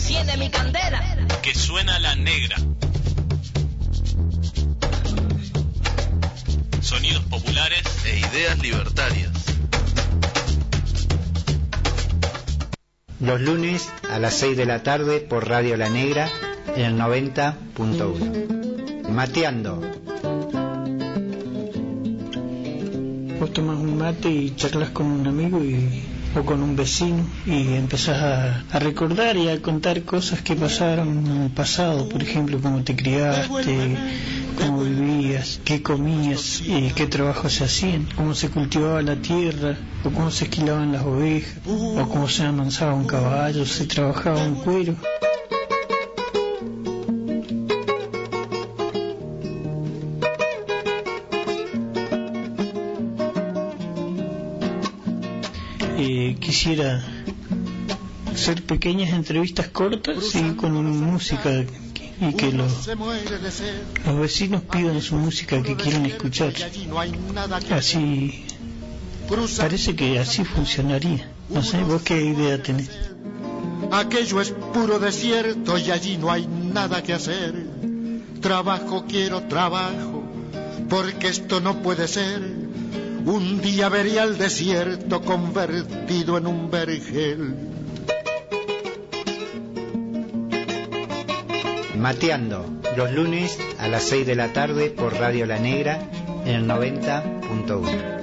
enciende mi candela. Que suena la negra. Sonidos populares e ideas libertarias. Los lunes a las 6 de la tarde por Radio La Negra en el 90.1. Mateando. Vos tomás un mate y charlas con un amigo o con un vecino y empezás a recordar y a contar cosas que pasaron en el pasado, por ejemplo, cómo te criaste, cómo vivías, qué comías, qué trabajos se hacían, cómo se cultivaba la tierra, o cómo se esquilaban las ovejas, o cómo se amansaba un caballo, se trabajaba un cuero. Quisiera hacer pequeñas entrevistas cortas y con música y que los vecinos pidan su música que quieren escuchar. Así parece que así funcionaría. No sé, ¿vos qué idea tenés? Aquello es puro desierto y allí no hay nada que hacer. Trabajo, quiero trabajo, porque esto no puede ser. Un día vería el desierto convertido en un vergel. Mateando, los lunes a las 6 de la tarde por Radio La Negra en el 90.1.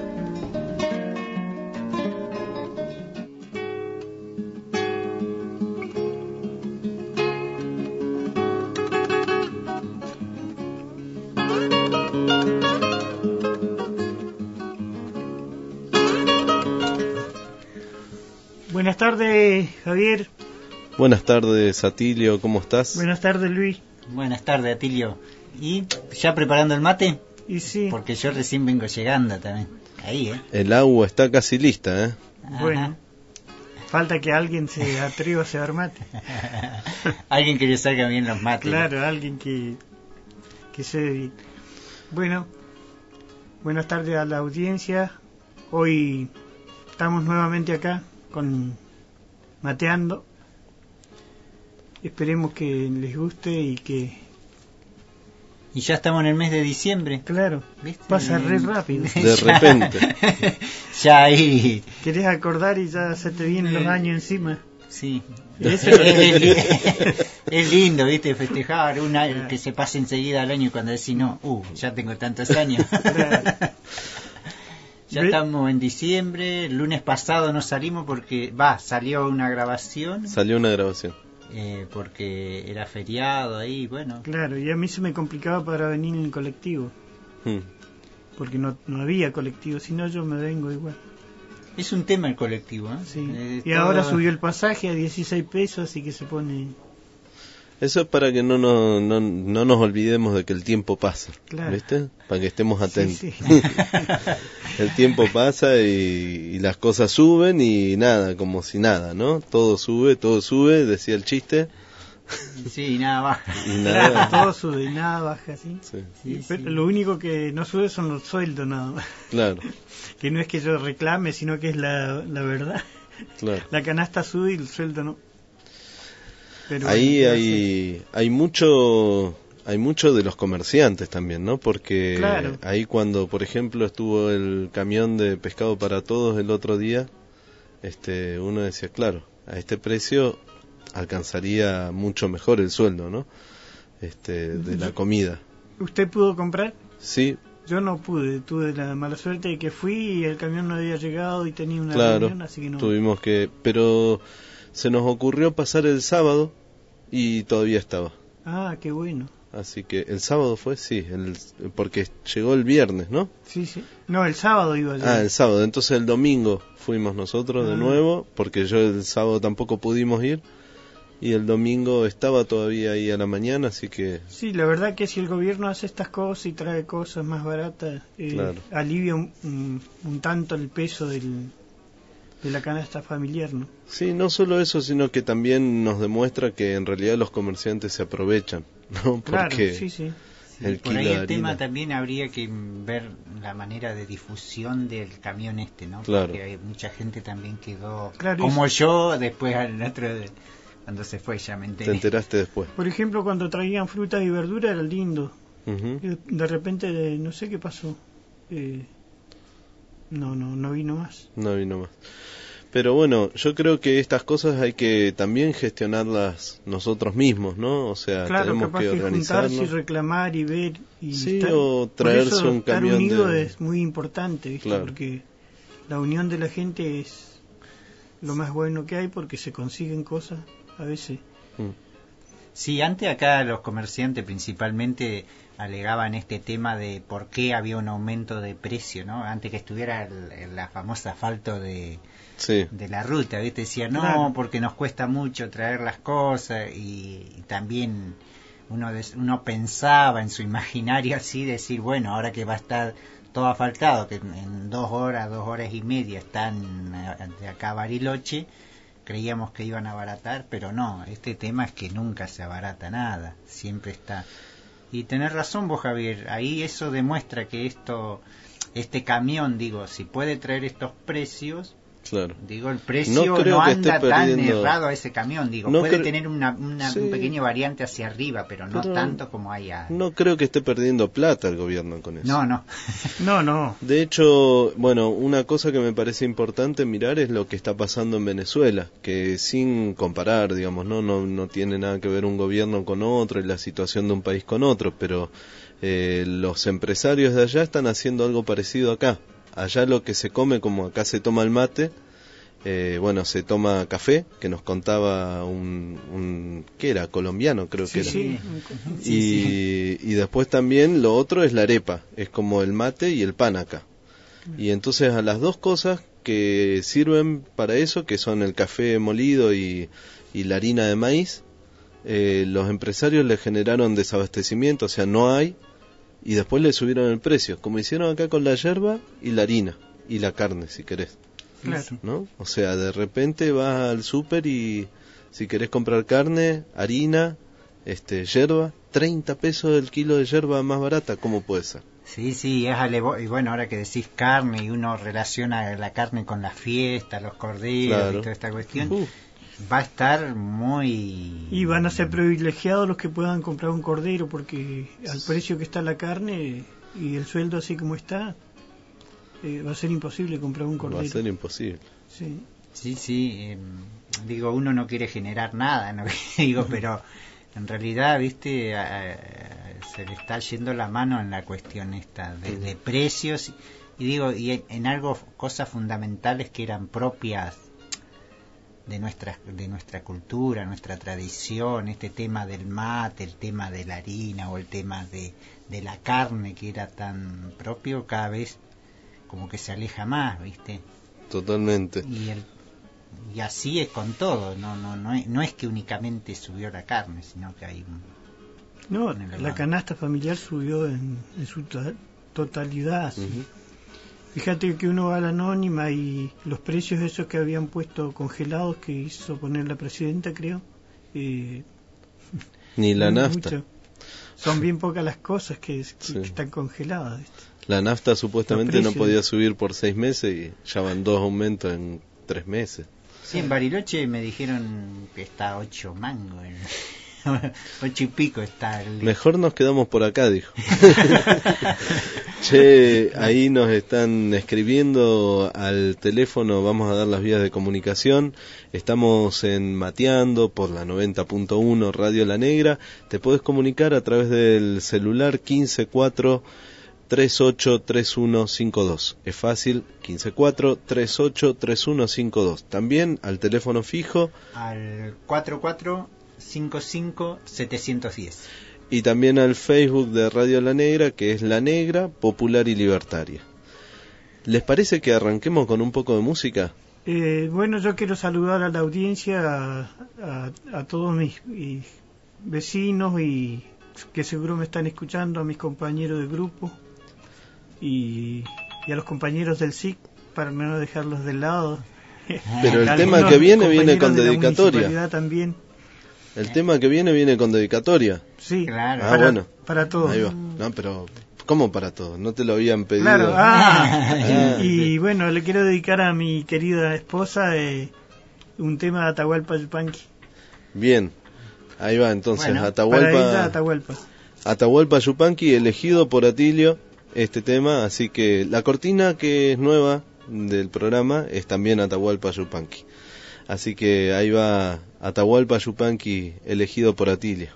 Buenas tardes, Javier. Buenas tardes, Atilio, ¿cómo estás? Buenas tardes, Luis. Buenas tardes, Atilio. ¿Y ya preparando el mate? Y sí. Porque yo recién vengo llegando también. Ahí, El agua está casi lista, Ajá. Bueno, falta que alguien se atreva a hacer mate. Alguien que le salga bien los mates. Claro, alguien que se dé bien. Bueno, buenas tardes a la audiencia. Hoy estamos nuevamente acá con Mateando. Esperemos que les guste y ya estamos en el mes de diciembre. Claro, ¿viste? Pasa re rápido. De repente. Ya ahí. Querés acordar y ya se te vienen los años encima. Sí. Es lindo, ¿viste? Festejar que se pase enseguida el año y cuando decís no, ya tengo tantos años. Claro. Ya estamos en diciembre. El lunes pasado no salimos porque salió una grabación. Porque era feriado ahí, bueno. Claro, y a mí se me complicaba para venir en colectivo. Porque no había colectivo, si no yo me vengo igual. Es un tema el colectivo, ¿eh? Sí. Y ahora subió el pasaje a 16 pesos, así que se pone... Eso es para que no nos olvidemos de que el tiempo pasa, claro. ¿Viste? Para que estemos atentos. Sí. El tiempo pasa y las cosas suben y nada, como si nada, ¿no? Todo sube, decía el chiste. Sí, y nada baja. Claro, todo sube y nada baja, ¿sí? Sí. Pero lo único que no sube son los sueldos, nada más. Claro. Que no es que yo reclame, sino que es la verdad. Claro. La canasta sube y el sueldo no. Pero ahí hay mucho de los comerciantes también, ¿no? Porque claro. Ahí cuando, por ejemplo, estuvo el camión de pescado para todos el otro día, uno decía, claro, a este precio alcanzaría mucho mejor el sueldo, ¿no? De la comida. ¿Usted pudo comprar? Sí. Yo no pude, tuve la mala suerte de que fui y el camión no había llegado y tenía una reunión, así que no. Tuvimos que, pero se nos ocurrió pasar el sábado y todavía estaba. Ah, qué bueno. Así que el sábado fue, sí, porque llegó el viernes, ¿no? Sí. No, el sábado iba a llegar. El sábado. Entonces el domingo fuimos nosotros de nuevo, porque yo el sábado tampoco pudimos ir. Y el domingo estaba todavía ahí a la mañana, así que... Sí, la verdad que si el gobierno hace estas cosas y trae cosas más baratas, claro. Alivia un tanto el peso de la canasta familiar, ¿no? Sí, no solo eso, sino que también nos demuestra que en realidad los comerciantes se aprovechan, ¿no? Porque claro, sí. Por ahí el tema también habría que ver la manera de difusión del camión ¿no? Claro. Porque hay mucha gente también quedó, claro, como yo, después Cuando se fue ya me enteré. Te enteraste después. Por ejemplo, cuando traían frutas y verduras era lindo. De repente, no sé qué pasó. No vino más. No vino más. Pero bueno, yo creo que estas cosas hay que también gestionarlas nosotros mismos, ¿no? O sea, claro, tenemos capaz que organizarnos. juntarse y reclamar y ver. Y sí, o traerse por eso, un camión estar unido es muy importante, ¿viste? Claro. Porque la unión de la gente es lo más bueno que hay, porque se consiguen cosas a veces. Sí, antes acá los comerciantes principalmente alegaban este tema de por qué había un aumento de precio, ¿no? Antes que estuviera la famosa asfalto de la ruta, ¿viste? Decía, no, claro, porque nos cuesta mucho traer las cosas, y también uno pensaba en su imaginario así, decir, bueno, ahora que va a estar todo asfaltado, que en 2 horas y media están de acá a Bariloche, creíamos que iban a abaratar, pero no, este tema es que nunca se abarata nada, siempre está. Y tenés razón vos, Javier, ahí eso demuestra que este camión, digo, si puede traer estos precios, claro, digo, el precio no anda tan errado a ese camión, digo, puede tener un pequeño variante hacia arriba, pero no tanto como hay. No creo que esté perdiendo plata el gobierno con eso. No. De hecho, bueno, una cosa que me parece importante mirar es lo que está pasando en Venezuela, que sin comparar, digamos, no tiene nada que ver un gobierno con otro y la situación de un país con otro, pero los empresarios de allá están haciendo algo parecido acá. Allá lo que se come, como acá se toma el mate, se toma café, que nos contaba un ¿qué era? Colombiano, creo que era. Sí. Y después también lo otro es la arepa, es como el mate y el pan acá. Y entonces a las dos cosas que sirven para eso, que son el café molido y la harina de maíz, los empresarios le generaron desabastecimiento, o sea, no hay. Y después le subieron el precio, como hicieron acá con la yerba y la harina y la carne, si querés. Claro. ¿No? O sea, de repente vas al súper y si querés comprar carne, harina, yerba, 30 pesos el kilo de yerba más barata, ¿cómo puede ser? Sí, y bueno, ahora que decís carne y uno relaciona la carne con la fiesta, los corderos, claro, y toda esta cuestión, va a estar muy... Y van a ser privilegiados los que puedan comprar un cordero, porque al precio que está la carne y el sueldo así como está, va a ser imposible comprar un cordero. Va a ser imposible. Sí. Digo, uno no quiere generar nada, ¿no? Digo, pero en realidad, viste, se le está yendo la mano en la cuestión esta de precios, y digo, y en algo, cosas fundamentales que eran propias de nuestra cultura, nuestra tradición, este tema del mate, el tema de la harina o el tema de la carne, que era tan propio, cada vez como que se aleja más, ¿viste? Totalmente. Y así es con todo, no es que únicamente subió la carne, sino que hay la canasta familiar subió en su totalidad. Fíjate que uno va a la anónima y los precios esos que habían puesto congelados, que hizo poner la presidenta, creo, ni la nafta. Mucho. Son bien pocas las cosas que están congeladas, ¿viste? La nafta supuestamente no podía subir por 6 meses y ya van 2 aumentos en 3 meses. Sí, en Bariloche me dijeron que está 8 mangos. 8 y pico está el... Mejor nos quedamos por acá, dijo. Che, ahí nos están escribiendo al teléfono, vamos a dar las vías de comunicación. Estamos en Mateando por la 90.1 Radio La Negra. Te podés comunicar a través del celular 154-383152. Es fácil, 154-383152. También al teléfono fijo al 4455-710. Y también al Facebook de Radio La Negra, que es La Negra, Popular y Libertaria. ¿Les parece que arranquemos con un poco de música? Bueno, yo quiero saludar a la audiencia, a todos mis vecinos y que seguro me están escuchando, a mis compañeros de grupo y a los compañeros del SIC, para no dejarlos de lado. Pero el tema que viene con dedicatoria. También. El tema que viene con dedicatoria. Sí, claro. Bueno. Para todos. Ahí va. No, pero ¿cómo para todos? ¿No te lo habían pedido? Claro. Y bueno, le quiero dedicar a mi querida esposa un tema de Atahualpa Yupanqui. Bien, ahí va entonces, bueno, Atahualpa Yupanqui, elegido por Atilio este tema, así que la cortina que es nueva del programa es también Atahualpa Yupanqui. Así que ahí va Atahualpa Yupanqui, elegido por Atilio.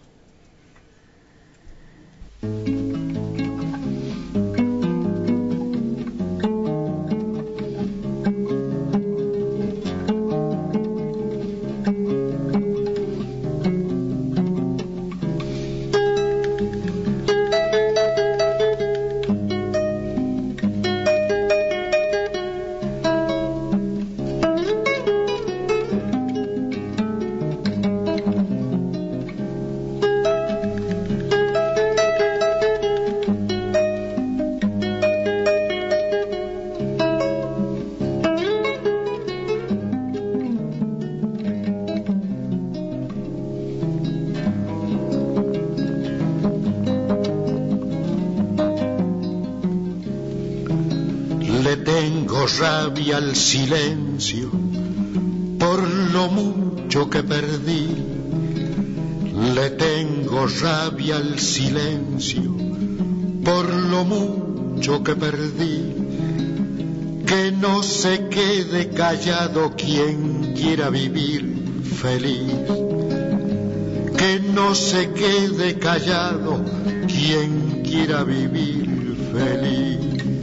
Rabia al silencio por lo mucho que perdí. Le tengo rabia al silencio por lo mucho que perdí. Que no se quede callado quien quiera vivir feliz. Que no se quede callado quien quiera vivir feliz.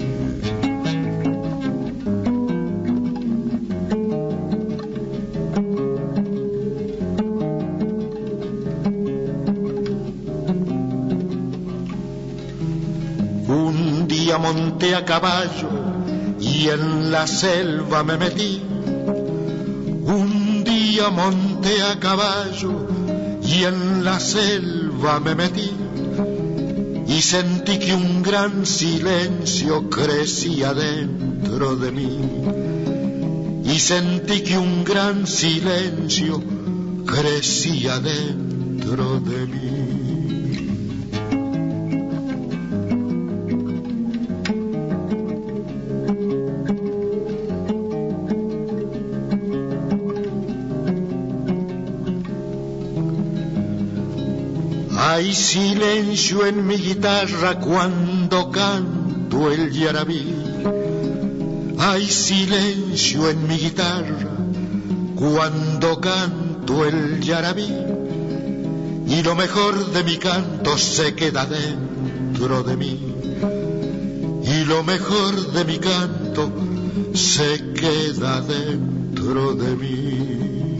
Monté a caballo y en la selva me metí. Un día monté a caballo y en la selva me metí. Y sentí que un gran silencio crecía dentro de mí. Y sentí que un gran silencio crecía dentro de mí. Hay silencio en mi guitarra cuando canto el yarabí. Hay silencio en mi guitarra cuando canto el yarabí. Y lo mejor de mi canto se queda dentro de mí. Y lo mejor de mi canto se queda dentro de mí.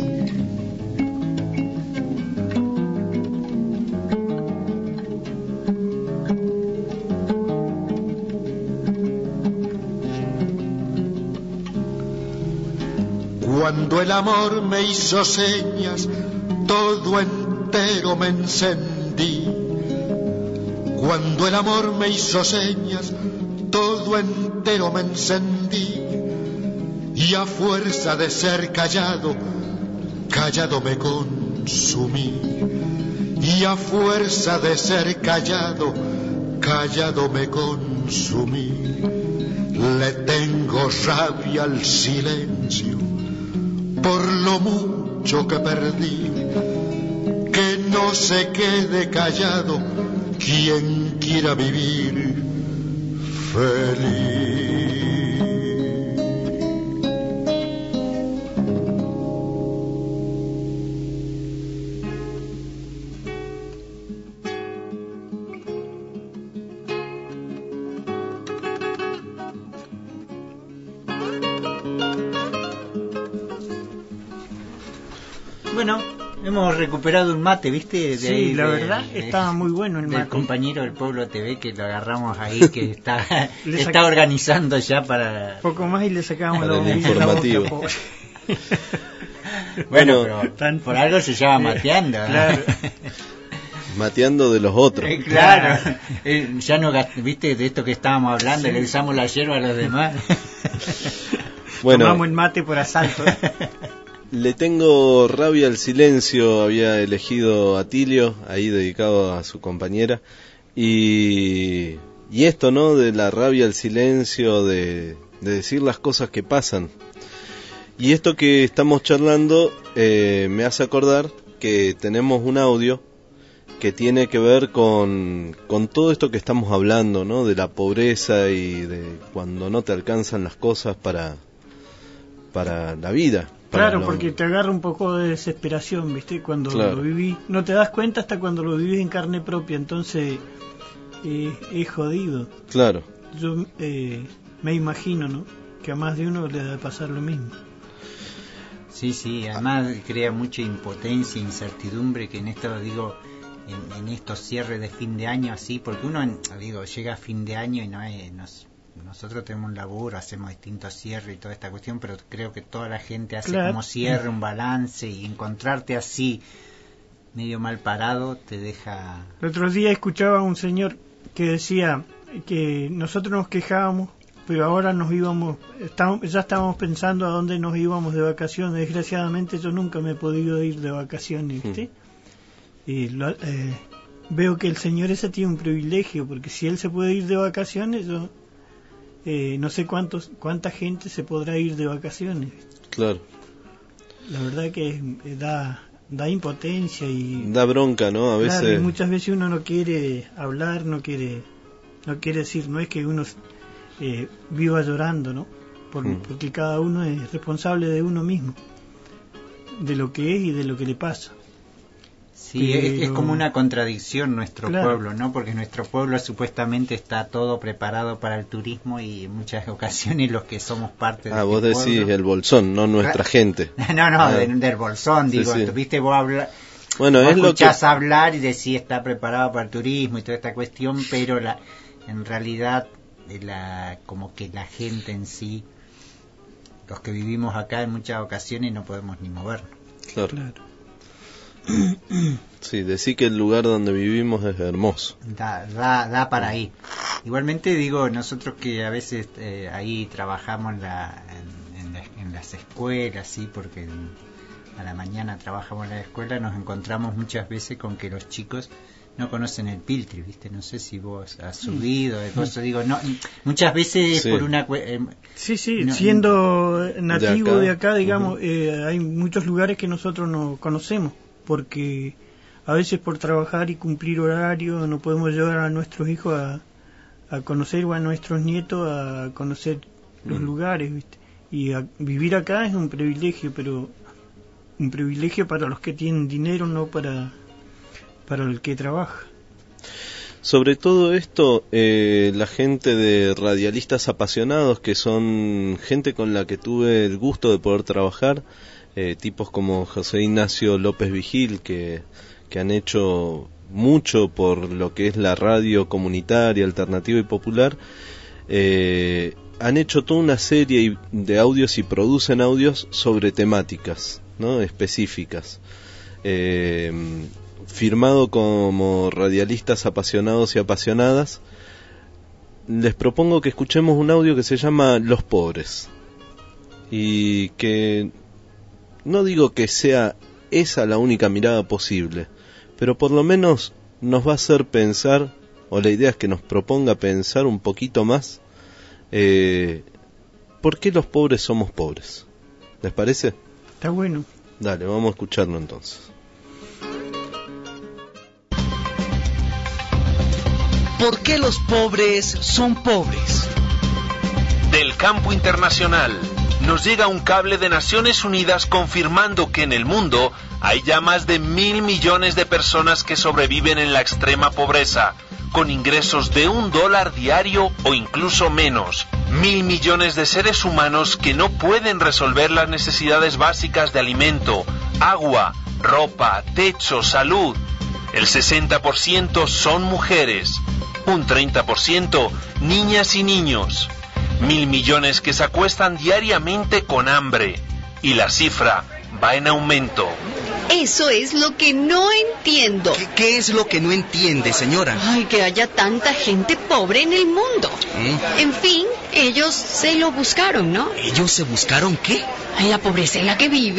Cuando el amor me hizo señas, todo entero me encendí. Cuando el amor me hizo señas, todo entero me encendí. Y a fuerza de ser callado, callado me consumí. Y a fuerza de ser callado, callado me consumí. Le tengo rabia al silencio por lo mucho que perdí. Que no se quede callado quien quiera vivir feliz. Bueno, hemos recuperado un mate, ¿viste? Sí, ahí la verdad estaba muy bueno el mate. El compañero del Pueblo TV que lo agarramos ahí, que está organizando ya para... Poco más y le sacamos el informativo. La boca, bueno, pero por algo se llama mateando. Claro. Mateando de los otros. Claro. Ya no, ¿viste? De esto que estábamos hablando, sí. Le usamos la hierba a los demás. Bueno, tomamos el mate por asalto. Le tengo rabia al silencio, había elegido Atilio, ahí dedicado a su compañera, y esto, ¿no? De la rabia al silencio, de decir las cosas que pasan. Y esto que estamos charlando me hace acordar que tenemos un audio que tiene que ver con todo esto que estamos hablando, ¿no? De la pobreza y de cuando no te alcanzan las cosas para la vida. Claro, porque te agarra un poco de desesperación, ¿viste? Cuando lo vivís, no te das cuenta hasta cuando lo vivís en carne propia, entonces es jodido. Claro. Yo me imagino, ¿no? Que a más de uno le debe pasar lo mismo. Sí, además crea mucha impotencia, incertidumbre, que en esto, digo, en estos cierres de fin de año, así, porque uno, llega a fin de año y nosotros tenemos un laburo, hacemos distintos cierres y toda esta cuestión, pero creo que toda la gente hace como cierre, un balance, y encontrarte así, medio mal parado, te deja... El otro día escuchaba a un señor que decía que nosotros nos quejábamos, pero ahora ya estábamos pensando a dónde nos íbamos de vacaciones. Desgraciadamente yo nunca me he podido ir de vacaciones, ¿viste? Y veo que el señor ese tiene un privilegio, porque si él se puede ir de vacaciones, yo no sé cuánta gente se podrá ir de vacaciones. Claro. La verdad que da impotencia y da bronca, ¿no? A veces. Claro, y muchas veces uno no quiere hablar, no quiere decir, no es que uno viva llorando, ¿no? Porque cada uno es responsable de uno mismo, de lo que es y de lo que le pasa. Sí, es como una contradicción nuestro pueblo, ¿no? Porque nuestro pueblo supuestamente está todo preparado para el turismo, y en muchas ocasiones los que somos parte de vos decís pueblo, el bolsón, no nuestra gente. No, del bolsón, digo, sí. Viste, vos hablas... Bueno, vos es escuchás hablar y decís está preparado para el turismo y toda esta cuestión, pero en realidad como que la gente en sí, los que vivimos acá en muchas ocasiones no podemos ni movernos. Claro. Sí, decir que el lugar donde vivimos es hermoso. Da para ahí. Igualmente digo, nosotros que a veces ahí trabajamos en las escuelas, sí, porque a la mañana trabajamos en la escuela, nos encontramos muchas veces con que los chicos no conocen el Piltri, ¿viste? No sé si vos has subido de cosas, digo, no, muchas veces por una... siendo nativo de acá, digamos, hay muchos lugares que nosotros no conocemos, porque a veces por trabajar y cumplir horario no podemos llevar a nuestros hijos a conocer, o a nuestros nietos a conocer los lugares, ¿viste? Y vivir acá es un privilegio, pero un privilegio para los que tienen dinero, no para el que trabaja. Sobre todo esto, la gente de Radialistas Apasionados, que son gente con la que tuve el gusto de poder trabajar, tipos como José Ignacio López Vigil, que han hecho mucho por lo que es la radio comunitaria, alternativa y popular, han hecho toda una serie de audios y producen audios sobre temáticas, ¿no? Específicas. Firmado como Radialistas Apasionados y Apasionadas, les propongo que escuchemos un audio que se llama Los Pobres, y que no digo que sea esa la única mirada posible, pero por lo menos nos va a hacer pensar, o la idea es que nos proponga pensar un poquito más, ¿por qué los pobres somos pobres? ¿Les parece? Está bueno. Dale, vamos a escucharlo entonces. ¿Por qué los pobres son pobres? Del campo internacional nos llega un cable de Naciones Unidas confirmando que en el mundo hay ya más de 1.000 millones de personas que sobreviven en la extrema pobreza, con ingresos de $1 diario o incluso menos. 1.000 millones de seres humanos que no pueden resolver las necesidades básicas de alimento, agua, ropa, techo, salud. El 60% son mujeres, un 30% niñas y niños. 1.000 millones que se acuestan diariamente con hambre, y la cifra va en aumento. Eso es lo que no entiendo. ¿Qué es lo que no entiende, señora? Ay, que haya tanta gente pobre en el mundo. En fin, ellos se lo buscaron, ¿no? ¿Ellos se buscaron qué? Ay, la pobreza en la que viven.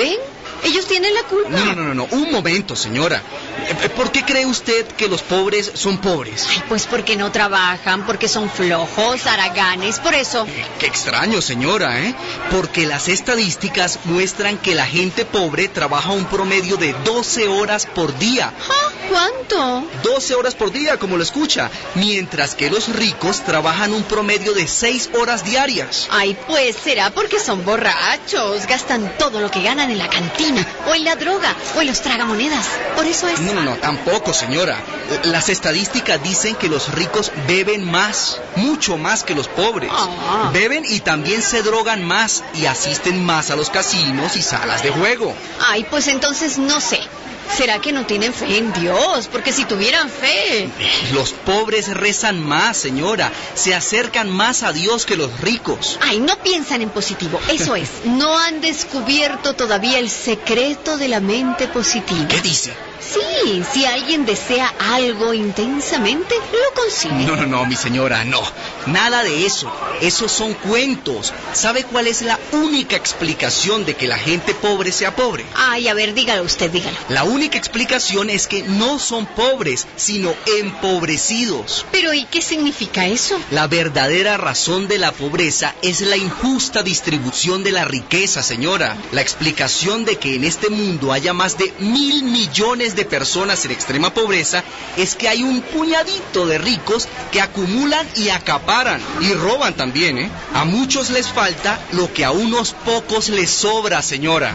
Ellos tienen la culpa. No. Un momento, señora. ¿Por qué cree usted que los pobres son pobres? Ay, pues porque no trabajan, porque son flojos, haraganes, por eso. Qué extraño, señora, ¿eh? Porque las estadísticas muestran que la gente pobre trabaja un promedio de 12 horas por día. ¿Ah? ¿Cuánto? 12 horas por día, como lo escucha, mientras que los ricos trabajan un promedio de 6 horas diarias. Ay, pues será porque son borrachos, gastan todo lo que ganan en la cantina, o en la droga, o en los tragamonedas. Por eso es... No, tampoco, señora. Las estadísticas dicen que los ricos beben más, mucho más que los pobres. Beben y también se drogan más y asisten más a los casinos y salas de juego. Ay, pues entonces no sé. ¿Será que no tienen fe en Dios? Porque si tuvieran fe... Los pobres rezan más, señora. Se acercan más a Dios que los ricos. Ay, no piensan en positivo. Eso es. No han descubierto todavía el secreto de la mente positiva. ¿Qué dice? Sí, si alguien desea algo intensamente, lo consigue. No, mi señora, no. Nada de eso. Esos son cuentos. ¿Sabe cuál es la única explicación de que la gente pobre sea pobre? Ay, a ver, dígalo usted, dígalo. La única explicación es que no son pobres, sino empobrecidos. Pero, ¿y qué significa eso? La verdadera razón de la pobreza es la injusta distribución de la riqueza, señora. La explicación de que en este mundo haya más de 1.000 millones de personas en extrema pobreza es que hay un puñadito de ricos que acumulan y acaparan y roban también, ¿eh? A muchos les falta lo que a unos pocos les sobra, señora.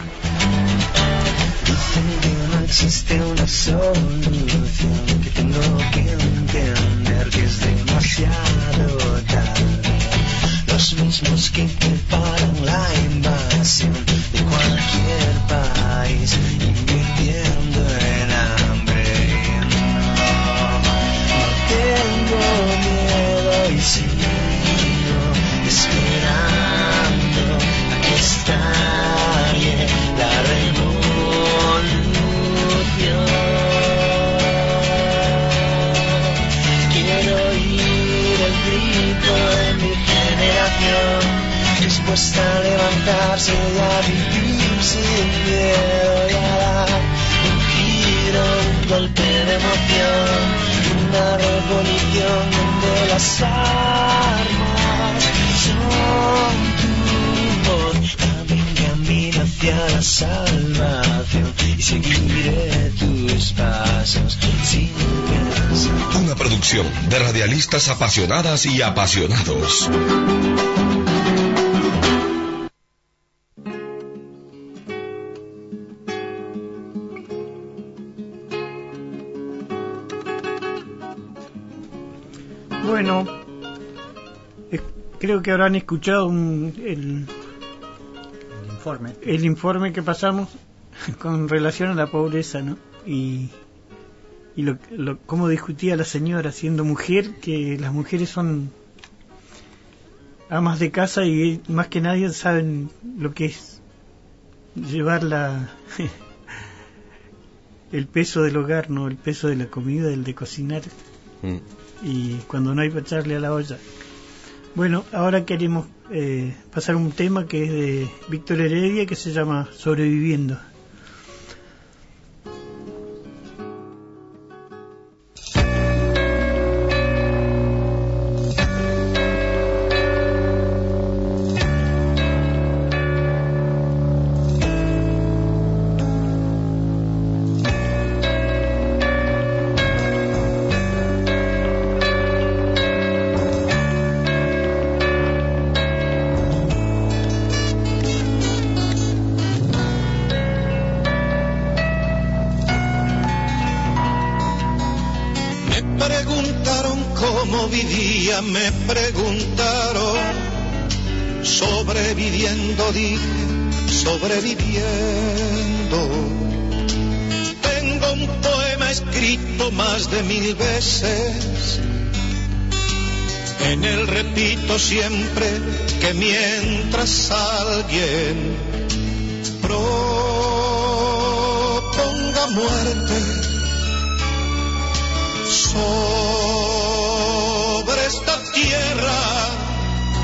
No existe una solución, que tengo que entender que es demasiado tarde. Los mismos que preparan la invasión de cualquier país, invirtiendo en hambre. No tengo miedo y sigo esperando a que estalle la revolución. Quiero oír el grito de mi generación, dispuesta a levantarse y a vivir sin miedo y a dar un giro, un golpe de emoción, una revolución donde las armas son tu voz. Camino hacia la salvación y seguiré tus pasos sin pensar. Una producción de radialistas apasionadas y apasionados. Bueno, creo que habrán escuchado el informe que pasamos con relación a la pobreza, ¿no? Y cómo discutía la señora siendo mujer, que las mujeres son amas de casa y más que nadie saben lo que es llevar el peso del hogar, no el peso de la comida, el de cocinar, y cuando no hay para echarle a la olla. Bueno, ahora queremos pasar un tema que es de Víctor Heredia, que se llama Sobreviviendo. Me preguntaron, sobreviviendo, dije, sobreviviendo. Tengo un poema escrito más de 1000 veces. En él repito siempre que mientras alguien proponga muerte sobre esta tierra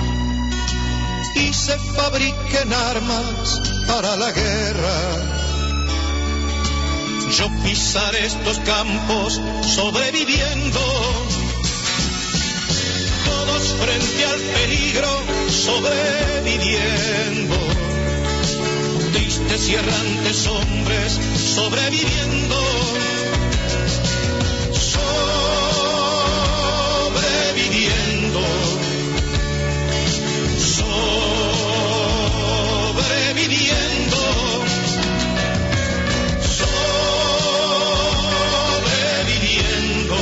y se fabriquen armas para la guerra, yo pisaré estos campos sobreviviendo. Todos frente al peligro sobreviviendo. Tristes y errantes hombres sobreviviendo. Sobreviviendo. Sobreviviendo. Sobreviviendo.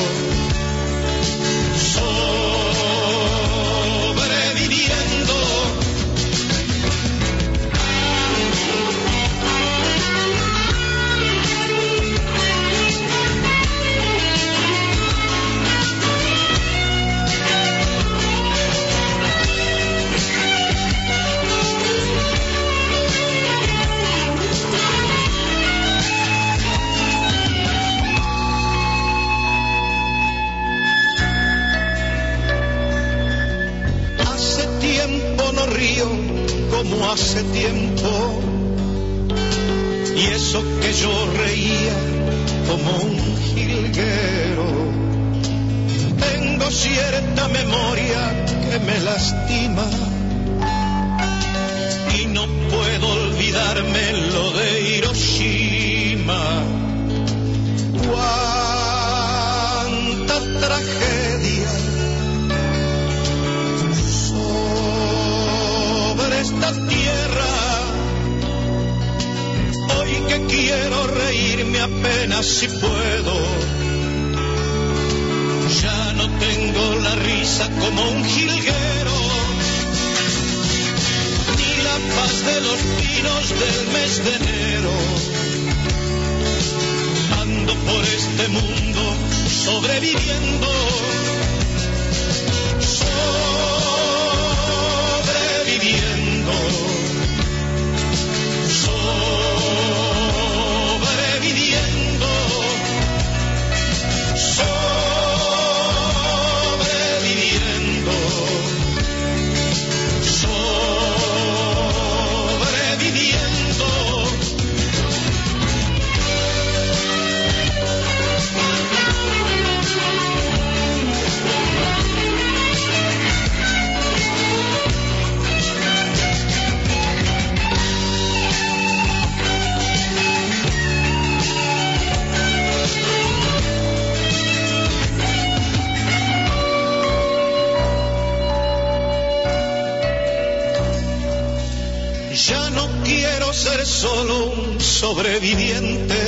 Sobreviviendo. Como hace tiempo, y eso que yo reía como un jilguero. Tengo cierta memoria que me lastima y no puedo olvidarme lo de Hiroshima. Cuánta tragedia esta tierra, hoy que quiero reírme apenas si puedo, ya no tengo la risa como un jilguero, ni la paz de los pinos del mes de enero. Ando por este mundo sobreviviendo. Sobreviviendo, sobreviviendo, sobreviviendo, sobreviviendo. Ya no quiero ser solo un sobreviviente.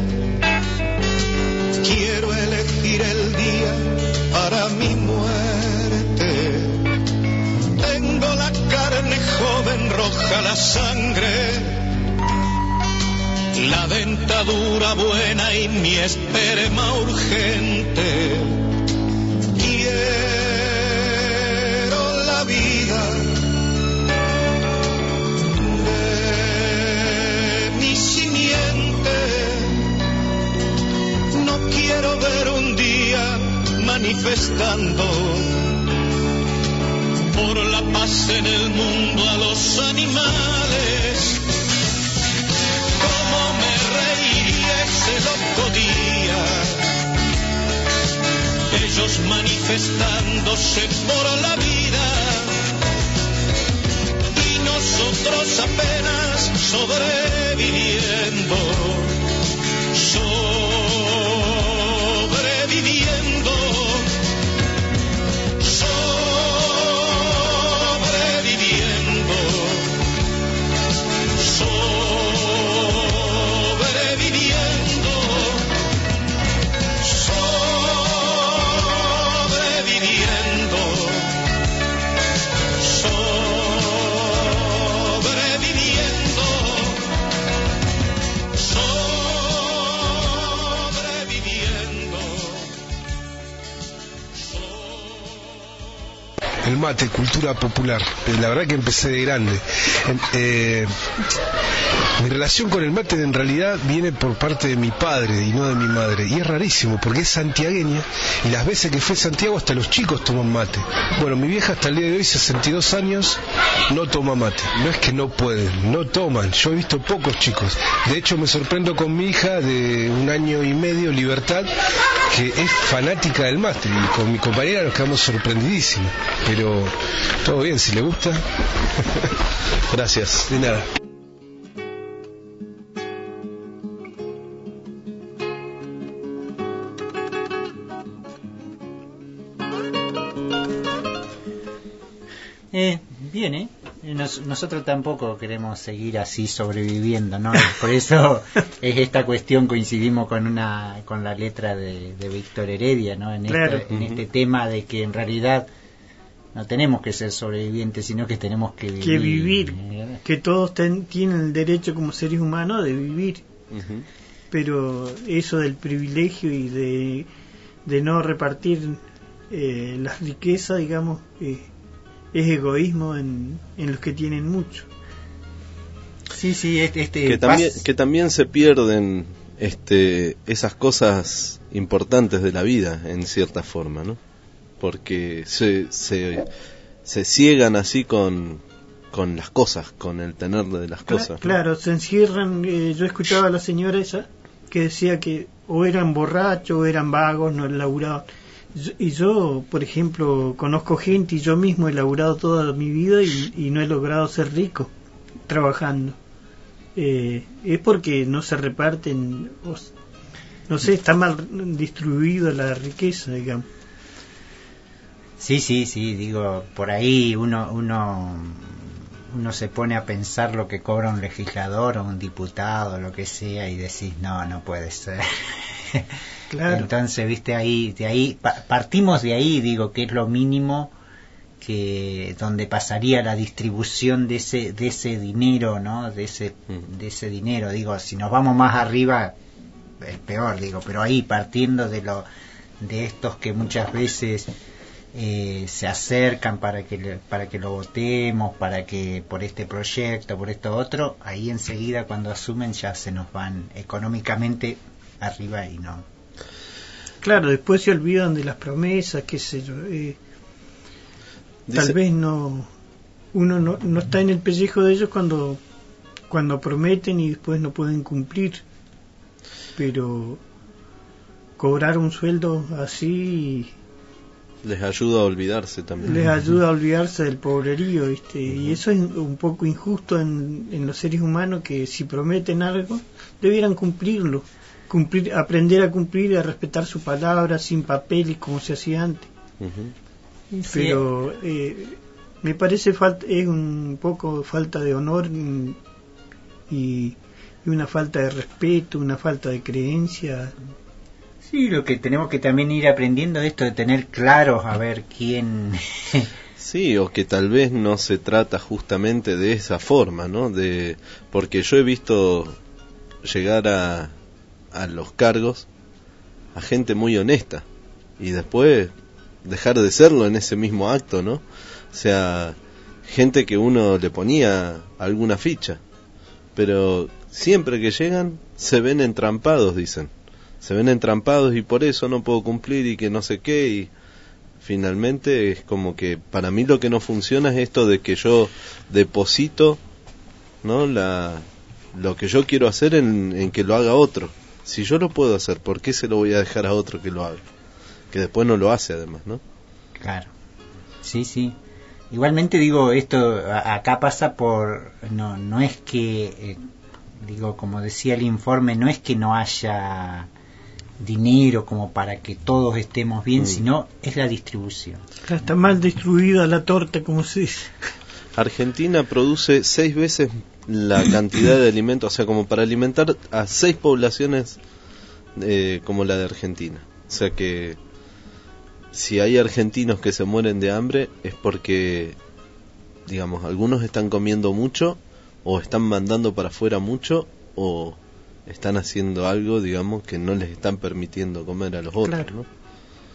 Quiero elegir el día para mi muerte. Tengo la carne joven, roja la sangre, la dentadura buena y mi esperma urgente. Quiero la vida quiero ver un día manifestando por la paz en el mundo a los animales. Cómo me reiría ese loco día, ellos manifestándose por la vida y nosotros apenas sobreviviendo. Sobreviviendo, sobreviviendo, sobreviviendo, sobreviviendo, sobreviviendo. el mate, cultura popular. La verdad que empecé de grande. Mi relación con el mate en realidad viene por parte de mi padre y no de mi madre, y es rarísimo porque es santiagueña, y las veces que fue a Santiago hasta los chicos toman mate. Bueno, mi vieja hasta el día de hoy, 62 años, no toma mate. No es que no pueden, no toman. Yo he visto pocos chicos. De hecho, me sorprendo con mi hija de 1 año y medio, Libertad, que es fanática del mate, y con mi compañera nos quedamos sorprendidísimos. Pero todo bien, si le gusta. Gracias. De nada. Bien, nosotros tampoco queremos seguir así sobreviviendo, ¿no? Por eso es esta cuestión, coincidimos con la letra de Víctor Heredia, ¿no? En este tema de que en realidad no tenemos que ser sobrevivientes, sino que tenemos que vivir. Que todos tienen el derecho como seres humanos de vivir. Pero eso del privilegio y de no repartir las riquezas, digamos, es egoísmo en los que tienen mucho. Sí, que también se pierden esas cosas importantes de la vida en cierta forma, ¿no? Porque se ciegan así con las cosas, con el tener de las cosas, ¿no? Claro, se encierran. Yo escuchaba a la señora esa que decía que o eran borrachos o eran vagos, no laburaban. Y yo, por ejemplo, conozco gente, y yo mismo he laburado toda mi vida y no he logrado ser rico trabajando. Es porque no se reparten, no sé, está mal distribuida la riqueza, digamos. Sí, digo, por ahí uno se pone a pensar lo que cobra un legislador o un diputado, lo que sea, y decís, no puede ser. Claro. Entonces, viste, de ahí partimos de ahí, digo, que es lo mínimo que donde pasaría la distribución de ese dinero, ¿no? De ese dinero, digo, si nos vamos más arriba es peor, digo, pero ahí partiendo de estos que muchas veces se acercan para que lo votemos, para que por este proyecto, por esto otro, ahí enseguida cuando asumen ya se nos van económicamente arriba y no. Claro, después se olvidan de las promesas, qué sé yo. Tal vez uno no está en el pellejo de ellos cuando prometen y después no pueden cumplir. Pero cobrar un sueldo así les ayuda a olvidarse también. Les ayuda a olvidarse del pobrerío, ¿viste? Y eso es un poco injusto en los seres humanos, que si prometen algo debieran cumplirlo. Aprender a cumplir y a respetar su palabra sin papeles como se hacía antes. Pero me parece es un poco falta de honor y una falta de respeto, una falta de creencia. Sí, lo que tenemos que también ir aprendiendo de esto de tener claros a ver quién. Sí, o que tal vez no se trata justamente de esa forma, ¿no? Porque yo he visto llegar a los cargos a gente muy honesta y después dejar de serlo en ese mismo acto, ¿no? O sea, gente que uno le ponía alguna ficha, pero siempre que llegan se ven entrampados, dicen. Se ven entrampados y por eso no puedo cumplir y que no sé qué, y finalmente es como que para mí lo que no funciona es esto de que yo deposito, ¿no? Lo que yo quiero hacer en que lo haga otro. Si yo lo puedo hacer, ¿por qué se lo voy a dejar a otro que lo haga? Que después no lo hace además, ¿no? Claro. Sí. Igualmente digo, esto acá pasa por... No es que, digo, como decía el informe, no es que no haya dinero como para que todos estemos bien, sino es la distribución. Está mal distribuida la torta, como se dice. Argentina produce 6 veces la cantidad de alimentos, o sea, como para alimentar a 6 poblaciones como la de Argentina. O sea que si hay argentinos que se mueren de hambre es porque, digamos, algunos están comiendo mucho o están mandando para afuera mucho o están haciendo algo, digamos, que no les están permitiendo comer a los otros, claro. ¿no?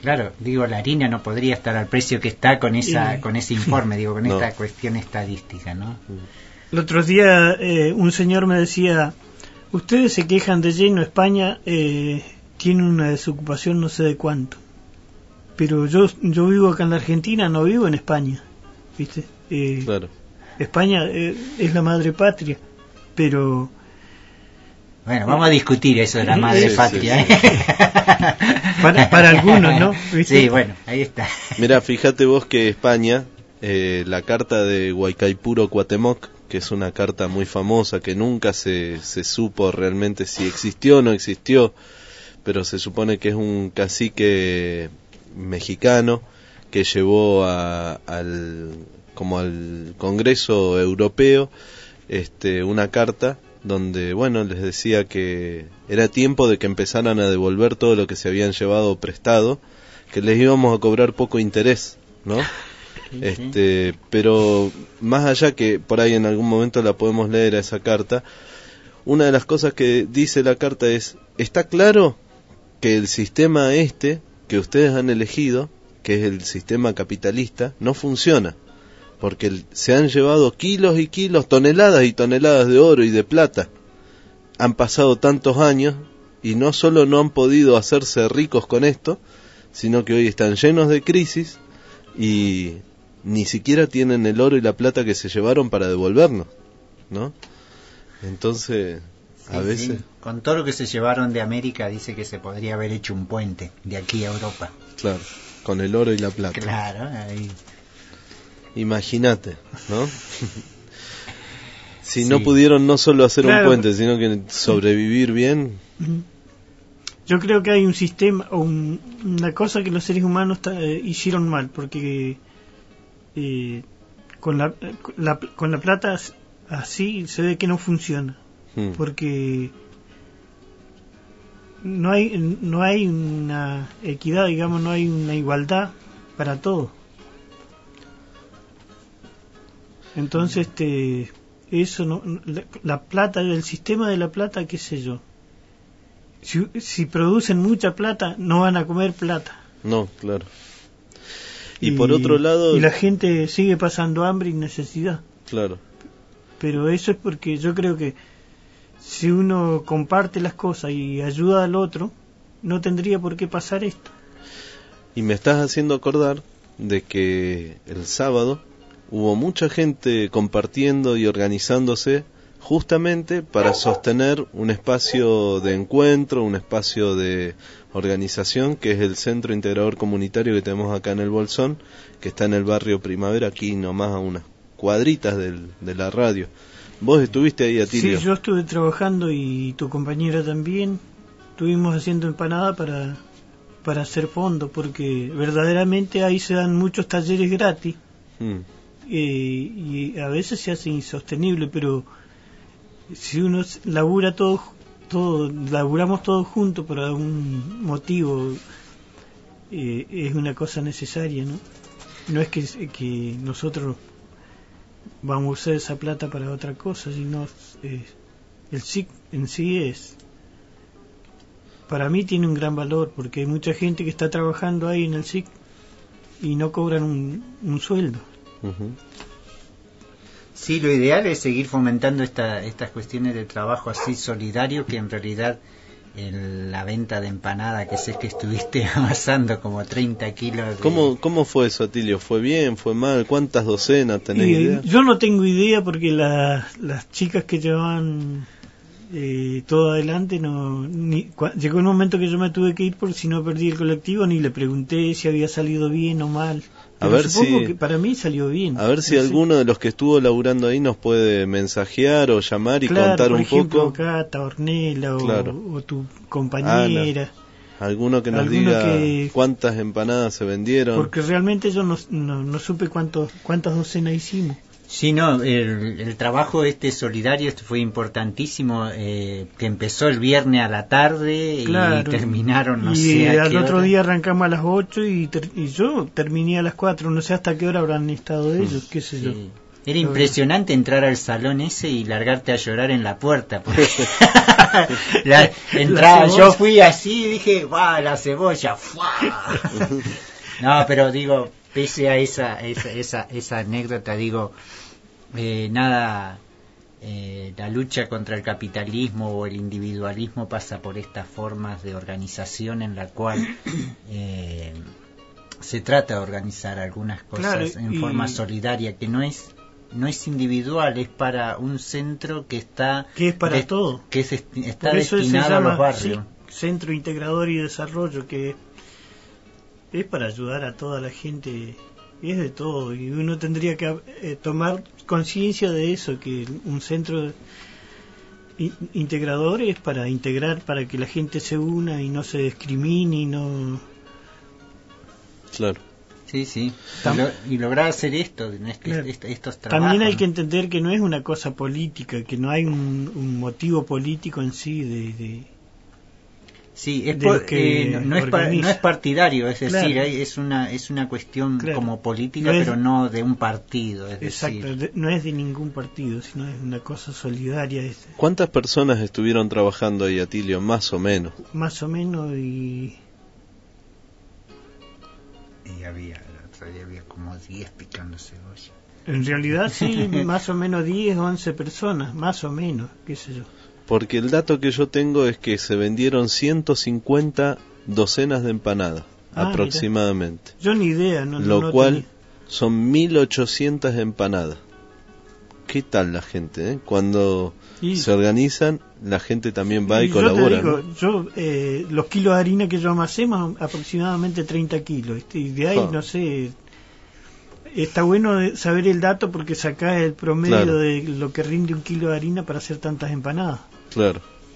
Claro, digo, la harina no podría estar al precio que está con ese informe, digo, con esta cuestión estadística, ¿no? El otro día un señor me decía, ustedes se quejan de lleno, España tiene una desocupación no sé de cuánto, pero yo vivo acá en la Argentina, no vivo en España, ¿viste? Claro. España es la madre patria, pero... Bueno, vamos a discutir eso de la madre patria. Sí. Para algunos, ¿no? ¿Viste? Sí, bueno, ahí está. Mirá, fíjate vos que España, la carta de Huaycaipuro Cuauhtémoc, que es una carta muy famosa, que nunca se supo realmente si existió o no existió, pero se supone que es un cacique mexicano que llevó al Congreso Europeo una carta donde, bueno, les decía que era tiempo de que empezaran a devolver todo lo que se habían llevado prestado, que les íbamos a cobrar poco interés, ¿no? Pero más allá que por ahí en algún momento la podemos leer a esa carta, una de las cosas que dice la carta es, está claro que el sistema que ustedes han elegido, que es el sistema capitalista, no funciona, porque se han llevado kilos y kilos, toneladas y toneladas de oro y de plata. Han pasado tantos años y no solo no han podido hacerse ricos con esto, sino que hoy están llenos de crisis y ni siquiera tienen el oro y la plata que se llevaron para devolvernos, ¿no? Entonces, a veces... Sí. Con todo lo que se llevaron de América, dice que se podría haber hecho un puente de aquí a Europa. Claro, con el oro y la plata. Claro, ahí... Imagínate, ¿no? Si no pudieron no solo hacer un puente, sino que sobrevivir bien. Yo creo que hay un sistema, o una cosa que los seres humanos hicieron mal, porque con la plata así se ve que no funciona, porque no hay una equidad, digamos, no hay una igualdad para todos. Entonces, eso no, la plata, el sistema de la plata, qué sé yo. Si producen mucha plata, no van a comer plata. No, claro. Y por otro lado... Y la gente sigue pasando hambre y necesidad. Claro. Pero eso es porque yo creo que si uno comparte las cosas y ayuda al otro, no tendría por qué pasar esto. Y me estás haciendo acordar de que el sábado hubo mucha gente compartiendo y organizándose justamente para sostener un espacio de encuentro, un espacio de organización, que es el Centro Integrador Comunitario que tenemos acá en el Bolsón, que está en el barrio Primavera, aquí nomás a unas cuadritas de la radio. ¿Vos estuviste ahí, Atilio? Sí, yo estuve trabajando y tu compañera también. Estuvimos haciendo empanada para hacer fondo, porque verdaderamente ahí se dan muchos talleres gratis. Y a veces se hace insostenible, pero si uno labura laburamos todos juntos por algún motivo, es una cosa necesaria, ¿no? No es que nosotros vamos a usar esa plata para otra cosa, sino el SIC en sí para mí tiene un gran valor, porque hay mucha gente que está trabajando ahí en el SIC y no cobran un sueldo. Sí, lo ideal es seguir fomentando estas cuestiones de trabajo así solidario, que en realidad en la venta de empanada, que sé que estuviste amasando como 30 kilos de... ¿Cómo fue eso, Atilio? ¿Fue bien? ¿Fue mal? ¿Cuántas docenas tenés idea? Yo no tengo idea, porque las chicas que llevaban todo adelante llegó un momento que yo me tuve que ir, por si no perdí el colectivo, ni le pregunté si había salido bien o mal. Pero supongo que para mí salió bien. A ver si alguno de los que estuvo laburando ahí nos puede mensajear o llamar y contar un poco. Por ejemplo, Cata, Ornella o tu compañera. Alguno que nos diga cuántas empanadas se vendieron. Porque realmente yo no supe cuántas docenas hicimos. Sí, no, el trabajo solidario fue importantísimo, que empezó el viernes a la tarde, claro, y terminaron, no sé a qué hora. Y al otro día arrancamos a las 8 y yo terminé a las 4, no sé hasta qué hora habrán estado ellos, qué sé yo. Era impresionante entrar al salón ese y largarte a llorar en la puerta. Porque yo fui así y dije, ¡guau, la cebolla! ¡Fua! No, pero digo, pese a esa anécdota, digo, la lucha contra el capitalismo o el individualismo pasa por estas formas de organización en la cual se trata de organizar algunas cosas en forma solidaria, que no es individual, es para un centro que está... Que es para todo. Que está destinado a los barrios. Sí, Centro Integrador y Desarrollo, que es para ayudar a toda la gente, y es de todo. Y uno tendría que tomar conciencia de eso, que un centro integrador es para integrar, para que la gente se una y no se discrimine y no... Claro. Sí. Y lograr hacer estos trabajos. También hay que entender que no es una cosa política, que no hay un motivo político en sí Sí, no es partidario, es decir, es una cuestión como política, pero no de un partido. Exacto, no es de ningún partido, sino es una cosa solidaria. ¿Cuántas personas estuvieron trabajando ahí, Atilio, más o menos? Más o menos, y había como 10 picando cebolla. En realidad sí, más o menos 10 o 11 personas, más o menos, qué sé yo. Porque el dato que yo tengo es que se vendieron 150 docenas de empanadas, aproximadamente. Mirá. Yo ni idea. Lo cual son 1.800 empanadas. ¿Qué tal la gente? Cuando se organizan, la gente también va y colabora. Yo los kilos de harina que yo amasemos, aproximadamente 30 kilos. Y de ahí, no sé... Está bueno saber el dato porque sacás el promedio de lo que rinde un kilo de harina para hacer tantas empanadas. Claro.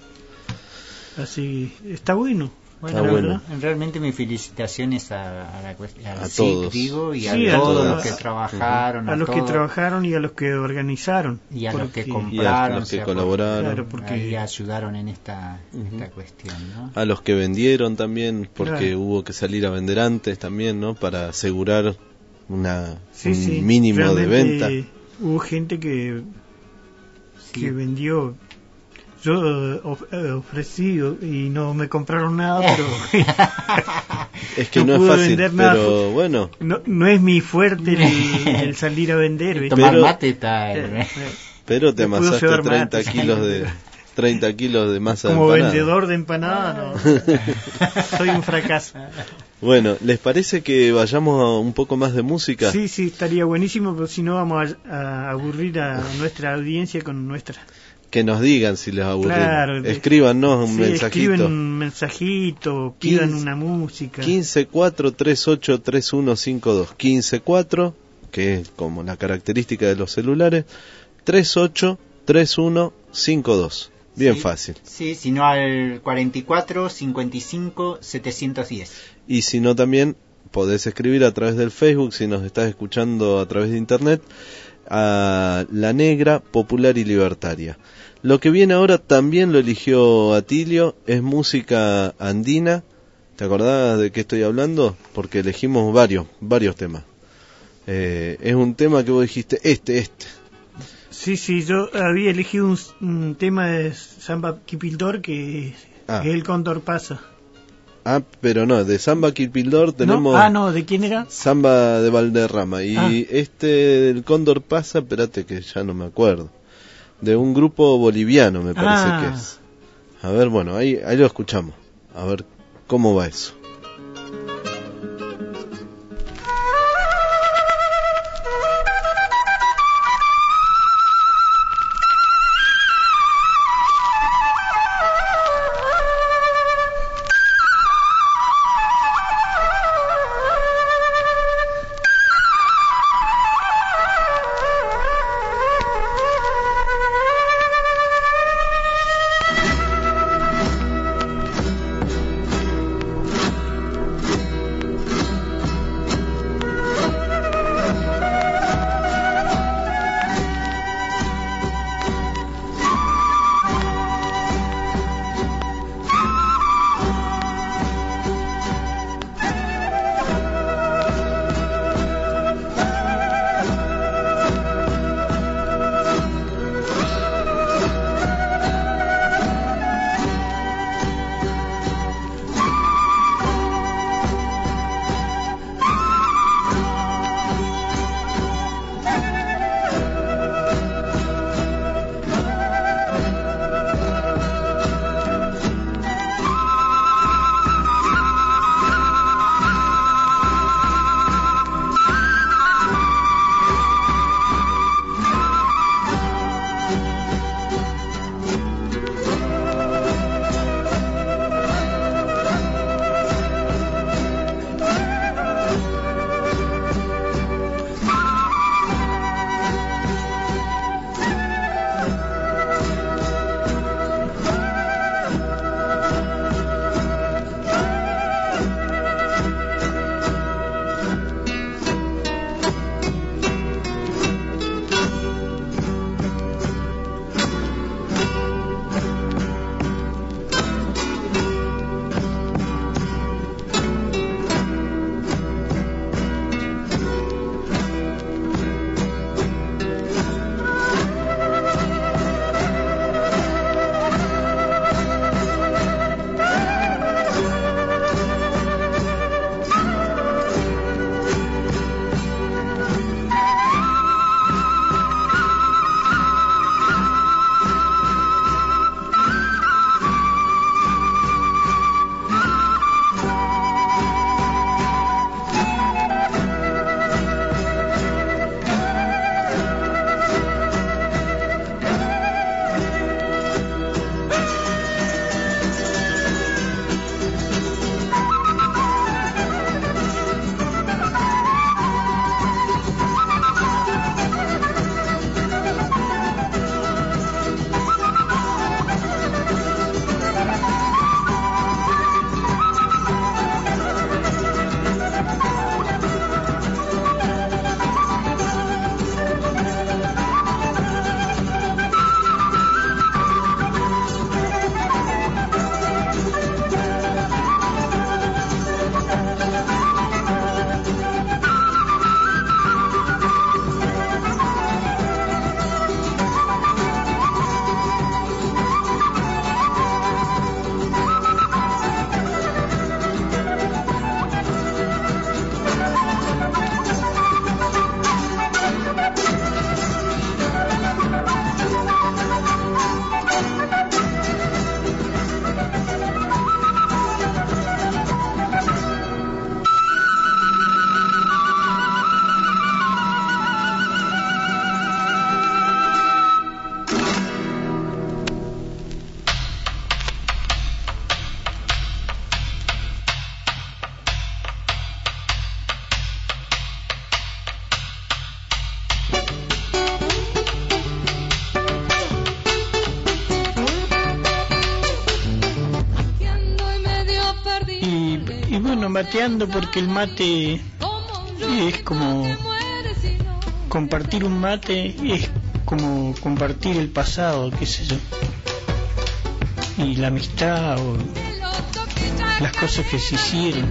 Así, está bueno. Bueno, realmente mis felicitaciones a todos. Digo, y a todos los que trabajaron. A los que trabajaron y a los que organizaron. Y a los que compraron. Y a los que colaboraron. Claro, porque ayudaron en esta cuestión, ¿no? A los que vendieron también, porque hubo que salir a vender antes también, ¿no? Para asegurar un mínimo realmente de venta. Hubo gente que vendió. Yo ofrecí y no me compraron nada, pero es que no es fácil, pero bueno, no es mi fuerte el salir a vender. Tomar mate pero te amasaste 30 kilos de masa como de empanada. Vendedor de empanada, no. Soy un fracaso. Bueno, ¿les parece que vayamos a un poco más de música? Sí, estaría buenísimo, pero si no vamos a aburrir a nuestra audiencia con nuestra... Que nos digan si les aburrimos. Claro, escríbanos un mensajito. Escriben un mensajito, pidan una música. 154383152. 154, que es como la característica de los celulares, 383152. Bien fácil. Sí, si no al 4455-710. Y si no, también podés escribir a través del Facebook, si nos estás escuchando a través de internet, a La Negra, Popular y Libertaria. Lo que viene ahora también lo eligió Atilio, es música andina. ¿Te acordás de qué estoy hablando? Porque elegimos varios temas. Es un tema que vos dijiste, este. Sí, yo había elegido un tema de Samba Kipildor que es El Cóndor Pasa. Pero no, de Samba Kipildor tenemos... No, ¿de quién era? Samba de Valderrama. Y El Cóndor Pasa, espérate que ya no me acuerdo. De un grupo boliviano, me parece que es. A ver, bueno, ahí lo escuchamos. A ver cómo va eso. mateando porque el mate es como compartir un mate, es como compartir el pasado, qué sé yo, y la amistad o las cosas que se hicieron.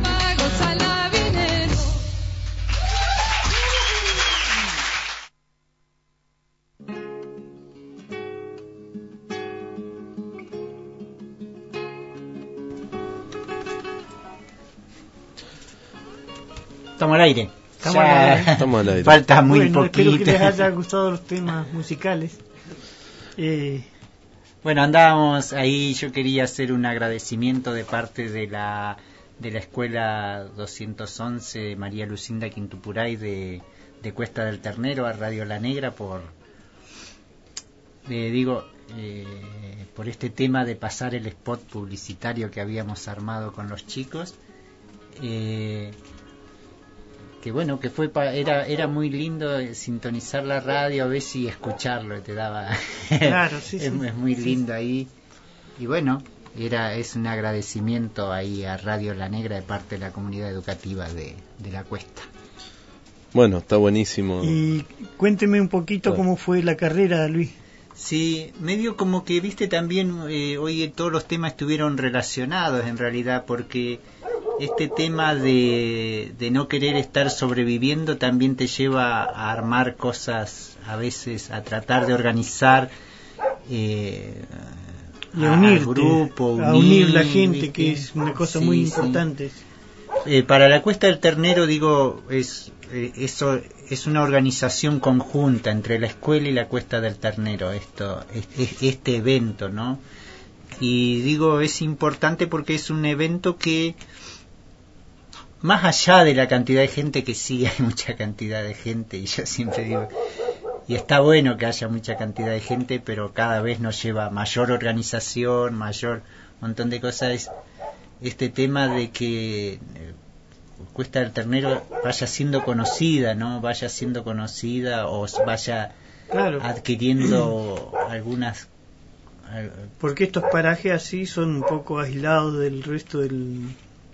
Estamos al aire. Estamos al aire. Falta muy poquito. Espero que les haya gustado los temas musicales. Bueno, andábamos ahí. Yo quería hacer un agradecimiento de parte de la escuela 211 María Lucinda Quintupuray de Cuesta del Ternero a Radio La Negra por este tema de pasar el spot publicitario que habíamos armado con los chicos. Que bueno, que era muy lindo sintonizar la radio a veces y escucharlo, te daba claro, sí, es muy lindo ahí. Y bueno, es un agradecimiento ahí a Radio La Negra de parte de la comunidad educativa de la Cuesta. Bueno, está buenísimo. Y cuénteme un poquito cómo fue la carrera, Luis. Sí, medio como que viste también hoy todos los temas estuvieron relacionados en realidad, porque este tema de no querer estar sobreviviendo también te lleva a armar cosas, a veces a tratar de organizar y a unirte, grupo, a unir la gente, ¿viste? Que es una cosa muy importante. Para la Cuesta del Ternero, digo, eso es una organización conjunta entre la escuela y la Cuesta del Ternero, este evento, ¿no? Y digo, es importante porque es un evento que, más allá de la cantidad de gente que sí, hay mucha cantidad de gente, y yo siempre digo, y está bueno que haya mucha cantidad de gente, pero cada vez nos lleva mayor organización, mayor montón de cosas, este tema de que Cuesta del Ternero vaya siendo conocida, ¿no? Vaya siendo conocida o vaya adquiriendo algunas... Porque estos parajes así son un poco aislados del resto del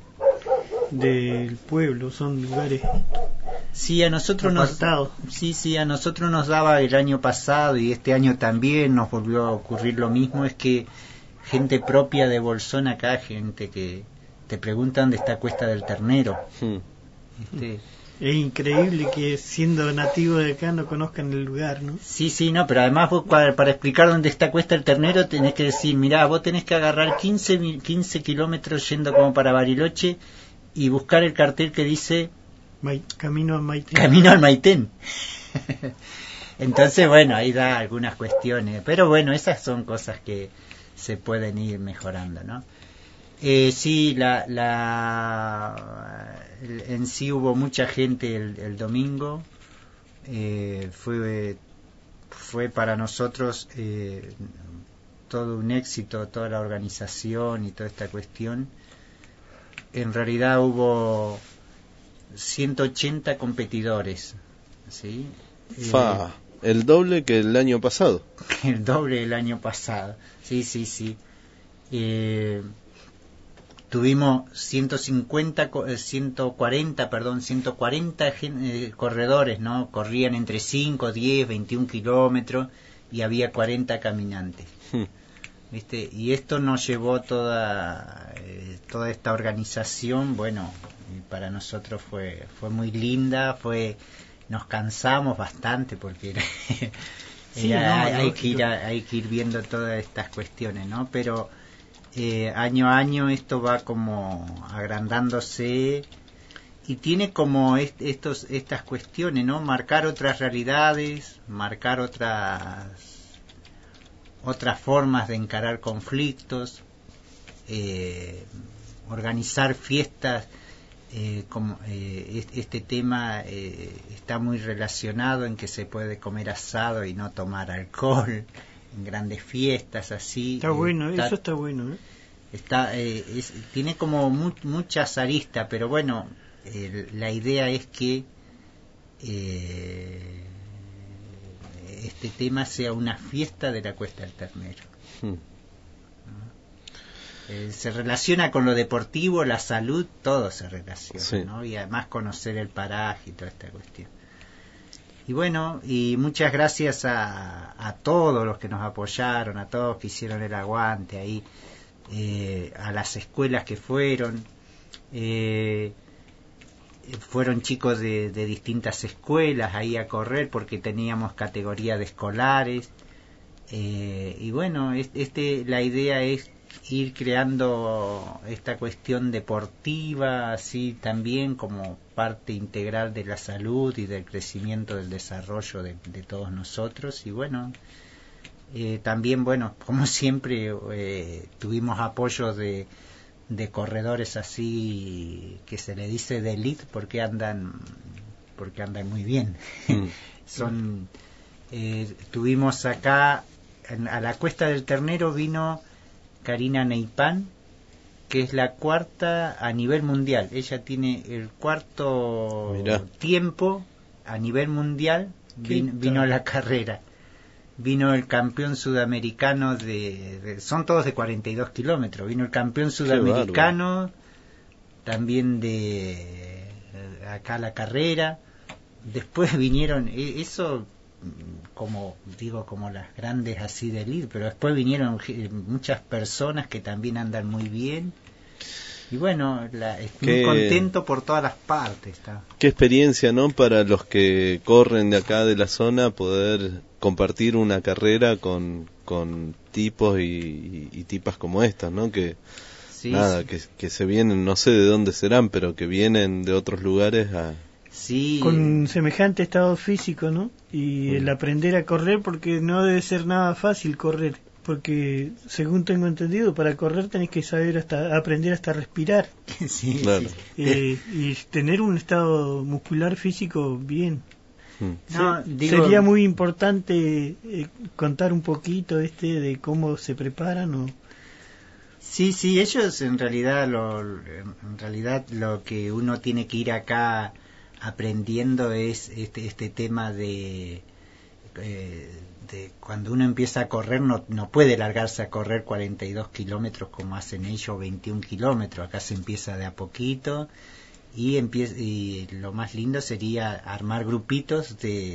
pueblo, son lugares sí, a nosotros a nosotros nos daba el año pasado y este año también nos volvió a ocurrir lo mismo, es que gente propia de Bolsón acá, gente que te pregunta dónde está Cuesta del Ternero. Es increíble que siendo nativo de acá no conozcan el lugar, ¿no? Sí, no, pero además vos para explicar dónde está Cuesta del Ternero tenés que decir, mirá, vos tenés que agarrar 15 kilómetros yendo como para Bariloche y buscar el cartel que dice Camino al Maitén. Camino al Maitén. Entonces, bueno, ahí da algunas cuestiones, pero bueno, esas son cosas que se pueden ir mejorando, ¿no? Sí, en sí hubo mucha gente el domingo. Fue para nosotros todo un éxito, toda la organización y toda esta cuestión. En realidad hubo 180 competidores, ¿sí? El doble que el año pasado. El doble del año pasado, sí. Tuvimos 140 corredores, ¿no? Corrían entre 5, 10, 21 kilómetros y había 40 caminantes. ¿Viste? Y esto nos llevó toda esta organización, bueno, para nosotros fue muy linda, nos cansamos bastante porque hay que ir viendo todas estas cuestiones, ¿no? Pero año a año esto va como agrandándose y tiene como estas cuestiones, ¿no? Marcar otras realidades, marcar otras formas de encarar conflictos, organizar fiestas. Como este tema está muy relacionado en que se puede comer asado y no tomar alcohol en grandes fiestas así. Está bueno, eso está bueno, tiene como muchas aristas, pero bueno, la idea es que este tema sea una fiesta de la Cuesta del Ternero. se relaciona con lo deportivo, la salud, todo se relaciona, ¿no? Y además conocer el paraje y toda esta cuestión. Y bueno, y muchas gracias a todos los que nos apoyaron, a todos que hicieron el aguante ahí, a las escuelas que fueron chicos de distintas escuelas ahí a correr porque teníamos categoría de escolares, y bueno, la idea es ir creando esta cuestión deportiva así también como parte integral de la salud y del crecimiento, del desarrollo de todos nosotros. Y bueno, también, bueno, como siempre, tuvimos apoyo de corredores así que se le dice de elite porque andan muy bien. Tuvimos acá a la Cuesta del Ternero vino Karina Neipan, que es la cuarta a nivel mundial. Ella tiene el cuarto tiempo a nivel mundial. Vino la carrera. Vino el campeón sudamericano son todos de 42 kilómetros. Vino el campeón sudamericano también de acá la carrera. Después vinieron, eso como las grandes así de elite, pero después vinieron muchas personas que también andan muy bien. Y bueno, muy contento por todas las partes. Qué experiencia, ¿no? Para los que corren de acá de la zona, poder compartir una carrera con tipos y tipas como estas, ¿no? Que que se vienen, no sé de dónde serán, pero que vienen de otros lugares con semejante estado físico, ¿no? Y el aprender a correr, porque no debe ser nada fácil correr, porque según tengo entendido, para correr tenés que saber aprender hasta respirar. Claro. Y tener un estado muscular físico bien. Sería muy importante contar un poquito de cómo se preparan o... Sí, ellos en realidad lo que uno tiene que ir acá aprendiendo es este tema de cuando uno empieza a correr no puede largarse a correr 42 kilómetros como hacen ellos, 21 kilómetros. Acá se empieza de a poquito y lo más lindo sería armar grupitos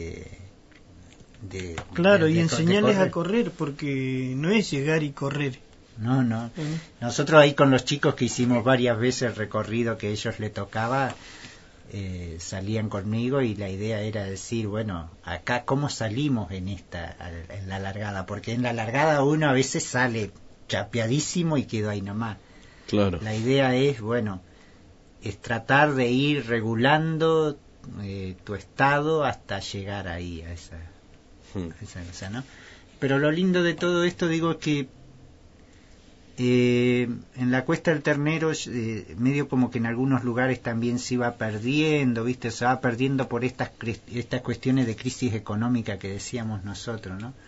Claro, y enseñarles a correr, porque no es llegar y correr. No. Nosotros ahí con los chicos que hicimos varias veces el recorrido que a ellos les tocaba, salían conmigo y la idea era decir, bueno, acá cómo salimos en la largada, porque en la largada uno a veces sale chapeadísimo y quedó ahí nomás. Claro. La idea es, es tratar de ir regulando tu estado hasta llegar ahí a esa cosa, ¿no? Pero lo lindo de todo esto, digo, que en la Cuesta del Ternero medio como que en algunos lugares también se iba perdiendo, ¿viste? Se va perdiendo por estas cuestiones de crisis económica que decíamos nosotros, ¿no?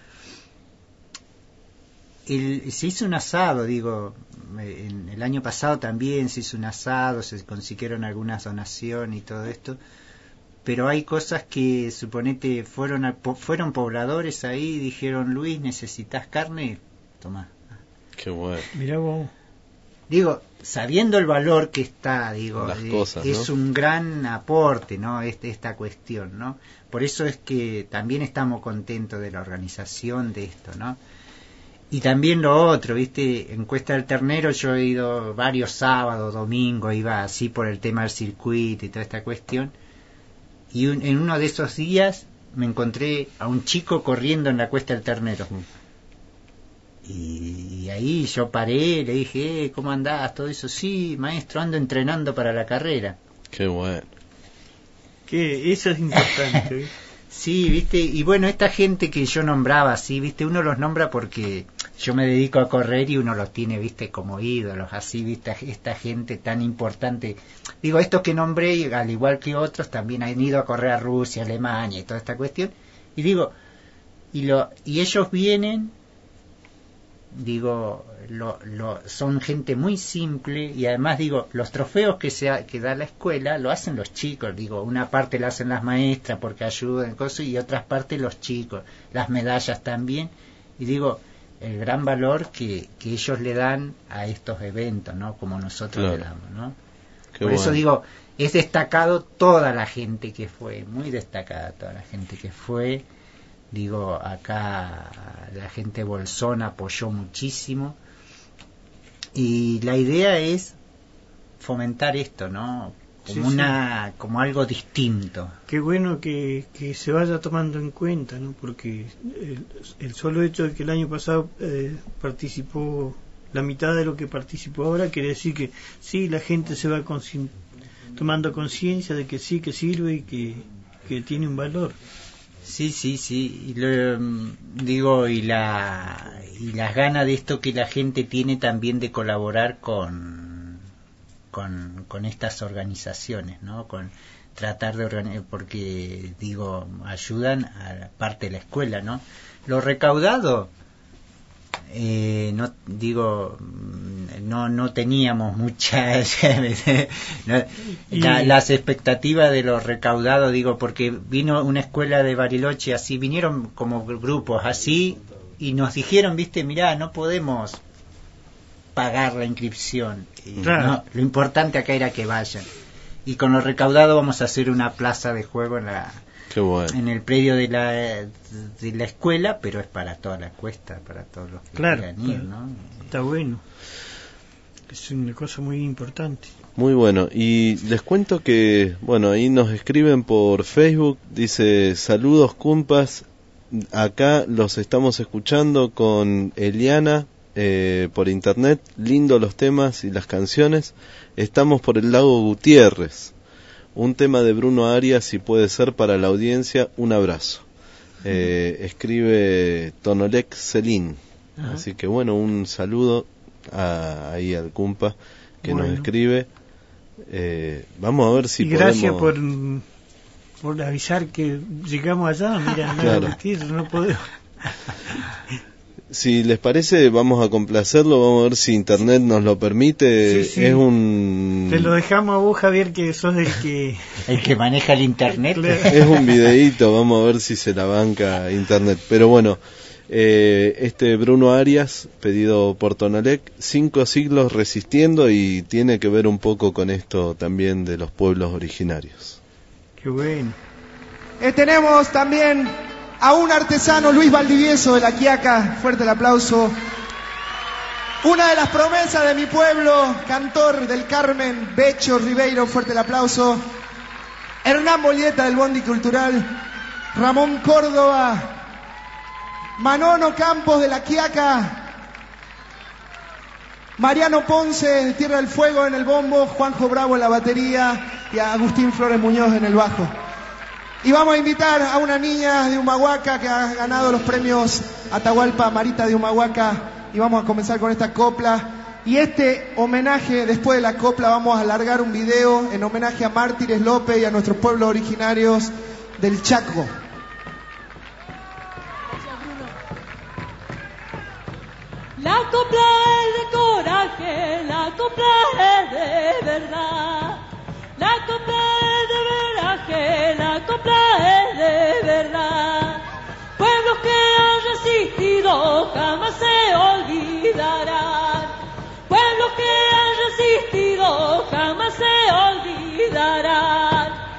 Se hizo un asado, en el año pasado también se hizo un asado, se consiguieron algunas donaciones y todo esto, pero hay cosas que, suponete, fueron pobladores ahí y dijeron, Luis, ¿necesitas carne? Tomá. Qué bueno. Mirá vos. Sabiendo el valor que está, las cosas, es un gran aporte, ¿no? Esta cuestión, ¿no? Por eso es que también estamos contentos de la organización de esto, ¿no? Y también lo otro, ¿viste? En Cuesta del Ternero yo he ido varios sábados, domingos, iba así por el tema del circuito y toda esta cuestión. Y en uno de esos días me encontré a un chico corriendo en la Cuesta del Ternero. Y ahí yo paré, le dije, ¿cómo andás? Todo eso, sí, maestro, ando entrenando para la carrera. Qué bueno. Eso es importante. Sí, ¿viste? Y bueno, esta gente que yo nombraba así, ¿viste? Uno los nombra porque yo me dedico a correr y uno los tiene, ¿viste? Como ídolos, así, ¿viste? Esta gente tan importante. Estos que nombré, al igual que otros, también han ido a correr a Rusia, Alemania y toda esta cuestión. Y ellos vienen, son gente muy simple y además los trofeos que da la escuela lo hacen los chicos, una parte la hacen las maestras porque ayudan y otras partes los chicos, las medallas también, y el gran valor que ellos le dan a estos eventos, ¿no? Como nosotros le damos, ¿no? Por eso digo, es destacado toda la gente que fue, muy destacada toda la gente que fue. Digo, acá la gente Bolsón apoyó muchísimo. Y la idea es fomentar esto, ¿no? Como como algo distinto. Qué bueno que se vaya tomando en cuenta, ¿no? Porque el solo hecho de que el año pasado participó la mitad de lo que participó ahora, quiere decir que sí, la gente se va tomando conciencia de que sí, que sirve y que tiene un valor. Sí. Y digo, y las ganas de esto que la gente tiene también de colaborar con estas organizaciones, ¿no? Con tratar de organizar, porque digo, ayudan a la parte de la escuela, ¿no? Lo recaudado, no teníamos muchas las expectativas de lo recaudado, digo, porque vino una escuela de Bariloche así, vinieron como grupos así y nos dijeron, viste, mirá, no podemos pagar la inscripción, claro. No, lo importante acá era que vayan, y con lo recaudado vamos a hacer una plaza de juego en el predio de la escuela, pero es para toda la cuesta, para todos los que quieran ir, ¿no? Está bueno, es una cosa muy importante. Muy bueno, y les cuento que, bueno, ahí nos escriben por Facebook, dice, saludos cumpas, acá los estamos escuchando con Eliana, por internet, lindo los temas y las canciones, estamos por el lago Gutiérrez, un tema de Bruno Arias, si puede ser para la audiencia, un abrazo. Escribe Tonolec Celín. Así que bueno, un saludo ahí al cumpa que nos escribe. Vamos a ver si gracias por avisar que llegamos allá. Mira, claro. No podemos. Si les parece, vamos a complacerlo, vamos a ver si internet nos lo permite. Sí. Es un... Te lo dejamos a vos, Javier, que sos el que maneja el internet. Es un videíto, vamos a ver si se la banca internet. Pero bueno, este Bruno Arias, pedido por Tonolec, 5 siglos resistiendo, y tiene que ver un poco con esto también de los pueblos originarios. Qué bueno. Tenemos también a un artesano, Luis Valdivieso de La Quiaca, fuerte el aplauso. Una de las promesas de mi pueblo, cantor del Carmen, Becho Ribeiro, fuerte el aplauso. Hernán Bolieta del Bondi Cultural, Ramón Córdoba, Manono Campos de La Quiaca, Mariano Ponce de Tierra del Fuego en el bombo, Juanjo Bravo en la batería y a Agustín Flores Muñoz en el bajo. Y vamos a invitar a una niña de Humahuaca que ha ganado los premios Atahualpa, Marita de Humahuaca, y vamos a comenzar con esta copla. Y este homenaje, después de la copla, vamos a alargar un video en homenaje a Mártires López y a nuestros pueblos originarios del Chaco. La copla es de coraje, la copla es de verdad. La copla es de veraje, la copla es de verdad. Pueblos que han resistido jamás se olvidarán. Pueblos que han resistido jamás se olvidarán.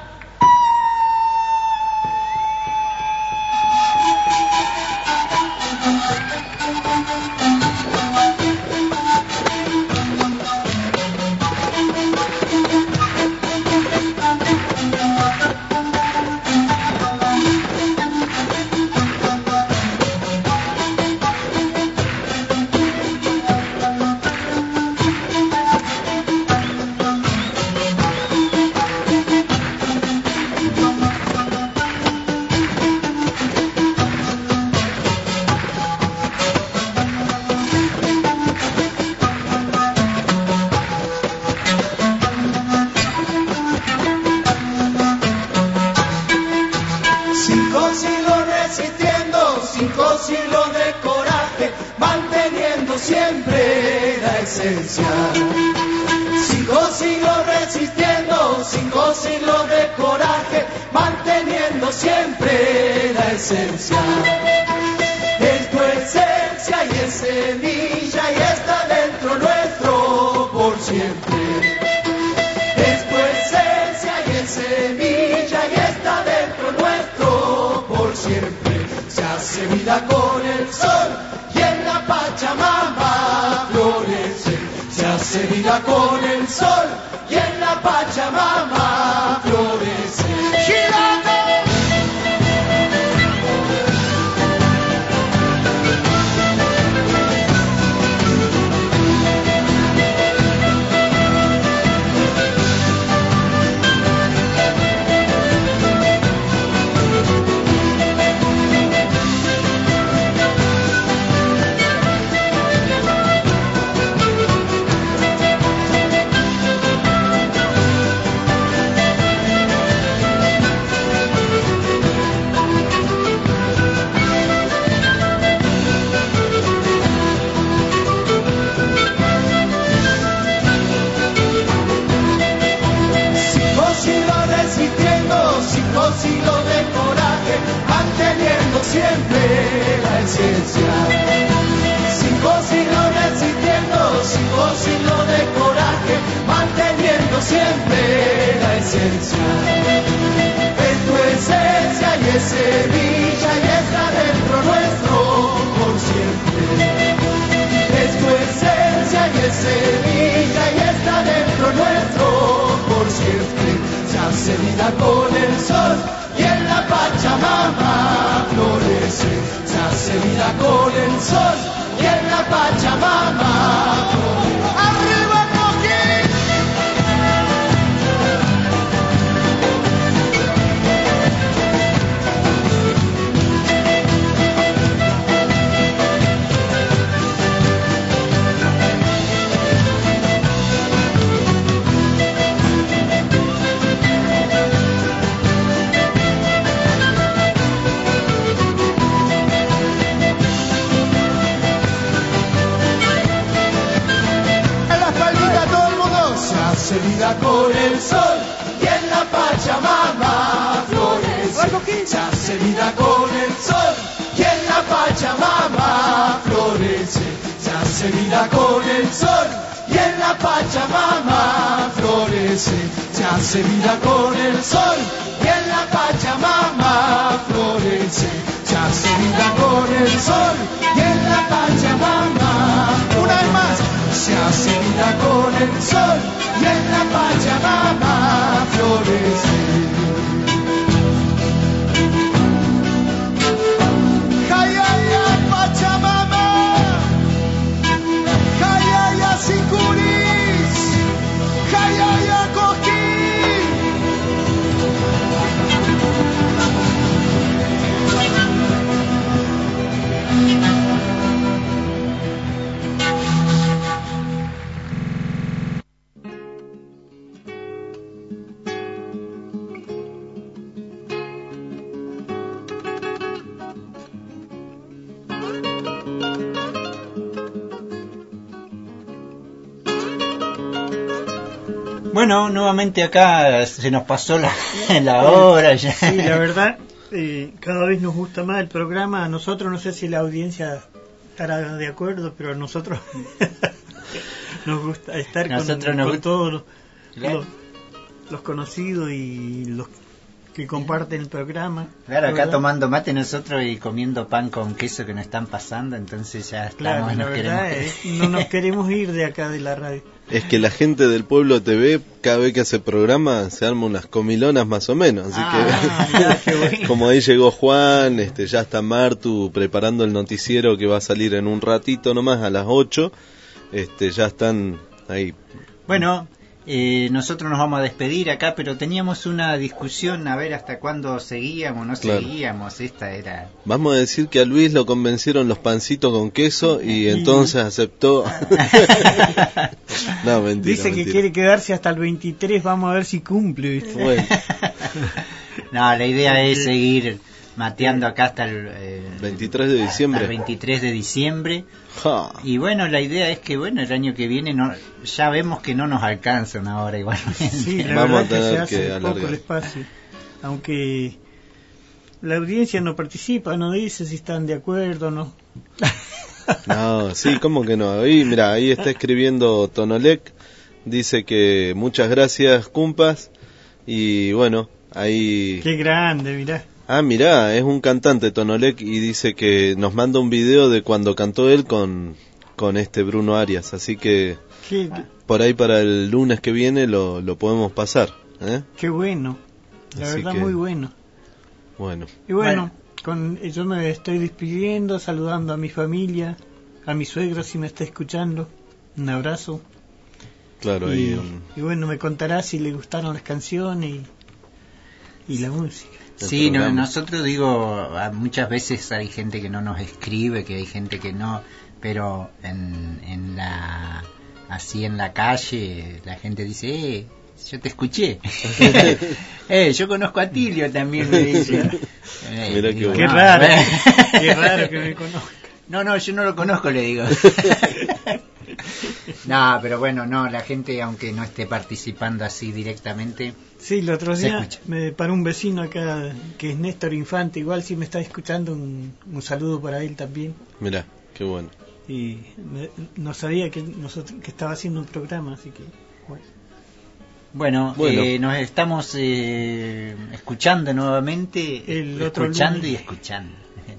Siempre la esencia. 5 siglos resistiendo, 5 siglos de coraje, manteniendo siempre la esencia. Es tu esencia y es semilla y está dentro nuestro por siempre. Es tu esencia y es semilla y está dentro nuestro por siempre. Se hace vida con el sol y en la Pachamama florece. Se hace vida con el sol y en la Pachamama florece. ¡Girando! Siglos de coraje, manteniendo siempre la esencia. 5 siglos resistiendo, 5 siglos de coraje, manteniendo siempre la esencia. Es tu esencia y es semilla y está dentro nuestro por siempre. Es tu esencia y es semilla y está dentro nuestro por siempre. Se hace vida con el sol y en la Pachamama florece. Se hace vida con el sol y en la Pachamama florece. ¡Arriba Coquín! Se hace vida con el sol y en la Pachamama florece. Se hace vida con el sol y en la Pachamama florece. Se hace vida con el sol y en la Pachamama florece. Se hace vida con el sol y en la Pachamama florece. Se hace vida con el sol y en la Pachamama. Una vez más. Se hace vida con el sol y en la Pachamama florece. ¡Jayaya Pachamama! ¡Jayaya Sicuris! ¡Jayaya Coquín! Bueno, nuevamente acá se nos pasó la hora ya. Sí, la verdad, cada vez nos gusta más el programa. A nosotros, no sé si la audiencia estará de acuerdo, pero a nosotros nos gusta estar con todos los conocidos y los que comparten el programa. Claro, acá ¿verdad? Tomando mate nosotros y comiendo pan con queso que nos están pasando, entonces ya estamos. Claro, no nos queremos ir de acá de la radio. Es que la gente del Pueblo TV, cada vez que hace programa, se arma unas comilonas más o menos. Así que, bueno. Como ahí llegó Juan, ya está Martu preparando el noticiero que va a salir en un ratito nomás, a las 8. Ya están ahí. Bueno, nosotros nos vamos a despedir acá, pero teníamos una discusión, a ver hasta cuándo seguíamos, no seguíamos, esta era... Vamos a decir que a Luis lo convencieron los pancitos con queso y entonces aceptó... No, mentira. Dice que quiere quedarse hasta el 23, vamos a ver si cumple, ¿viste? Bueno. No, la idea es seguir mateando acá hasta el 23 de diciembre. Hasta el 23 de diciembre. Ja. Y bueno, la idea es que el año que viene ya vemos que no nos alcanza una hora igualmente. Sí, la vamos verdad a tener que se hace poco el espacio. Aunque la audiencia no participa, no dice si están de acuerdo o no. No, sí, ¿cómo que no? Ahí está escribiendo Tonolec, dice que muchas gracias, Cumpas, y bueno, ahí... Qué grande, mirá. Ah, mirá, es un cantante Tonolec y dice que nos manda un video de cuando cantó él con Bruno Arias, así que por ahí para el lunes que viene lo podemos pasar. Qué bueno, la así verdad que, muy bueno. Bueno. Y bueno, yo me estoy despidiendo, saludando a mi familia, a mi suegro si me está escuchando, un abrazo. Claro, y bueno, me contará si le gustaron las canciones y la música. Sí, nosotros muchas veces hay gente que no nos escribe, que hay gente que no, pero en la calle la gente dice, yo te escuché. Yo conozco a Tilio también, me dice. Mira qué raro, qué raro que me conozca. No, yo no lo conozco, le digo. No, pero bueno, la gente, aunque no esté participando así directamente. Sí, el otro día me paró un vecino acá, que es Néstor Infante, igual si me está escuchando, un saludo para él también. Mirá, qué bueno. Y no sabía que estaba haciendo un programa, así que bueno. Nos estamos escuchando nuevamente, escuchando y escuchando.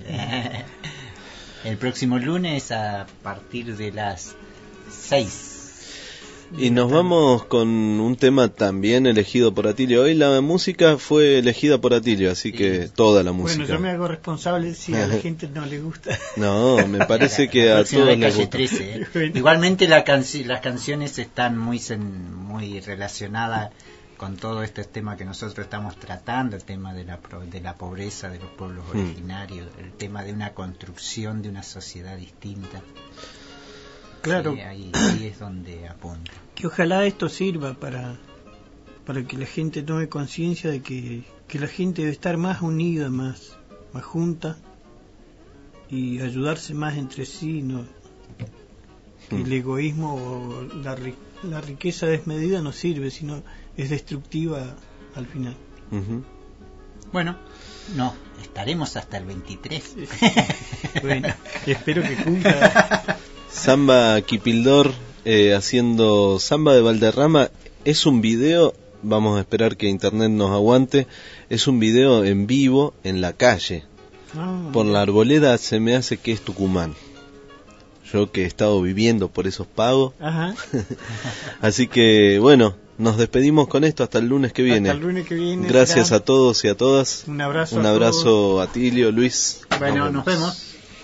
El próximo lunes a partir de las 6. Y nos vamos con un tema también elegido por Atilio. Hoy la música fue elegida por Atilio, así que toda la música. Bueno, yo me hago responsable si a la gente no le gusta. No, me parece que a todos les gusta. 13, Bueno. Igualmente las canciones están muy relacionadas con todo este tema que nosotros estamos tratando, el tema de la pobreza de los pueblos originarios, el tema de una construcción de una sociedad distinta. Claro. Sí, ahí es donde apunta. Que ojalá esto sirva para que la gente tome conciencia de que la gente debe estar más unida, más junta y ayudarse más entre sí, ¿no? El egoísmo o la riqueza desmedida no sirve, sino es destructiva al final. Bueno, estaremos hasta el 23. Bueno, espero que cumpla. Samba Kipildor haciendo Samba de Valderrama. Es un video, vamos a esperar que internet nos aguante, es un video en vivo en la calle. Por la Arboleda, se me hace que es Tucumán. Yo que he estado viviendo por esos pagos. Ajá. Así que bueno, nos despedimos con esto hasta el lunes que viene. Hasta el lunes que viene. Gracias a todos y a todas. Un abrazo. Un abrazo a Tilio, Luis. Bueno, nos vemos.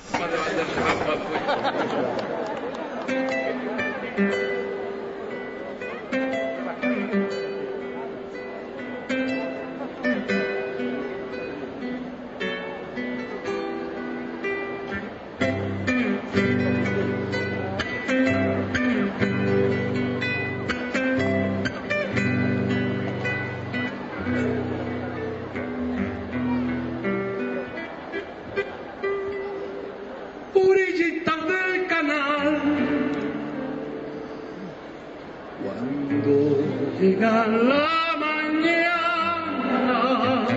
Llega la mañana,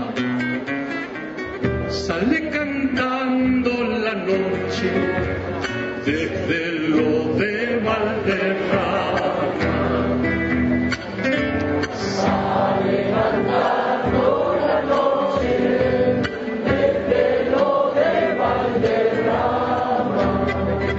sale cantando la noche desde lo de Valderrama. Sale cantando la noche desde lo de Valderrama.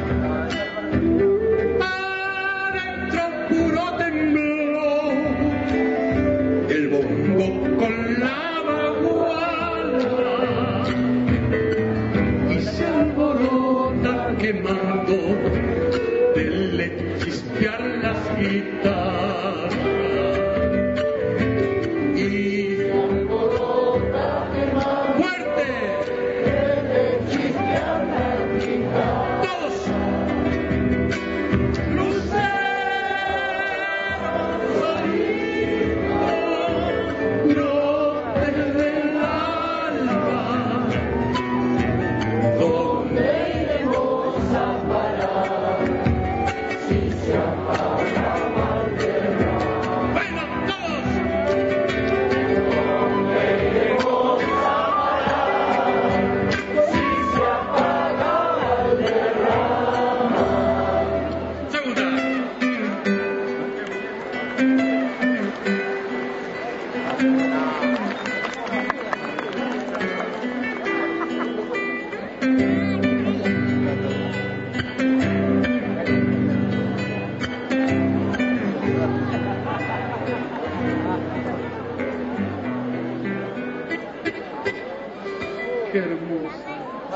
Adentro puro temblor, el bombo con la baguala y se alborota quemando de le chispear las guitarras y se alborota quemando fuerte de le chispear las guitarras. Todos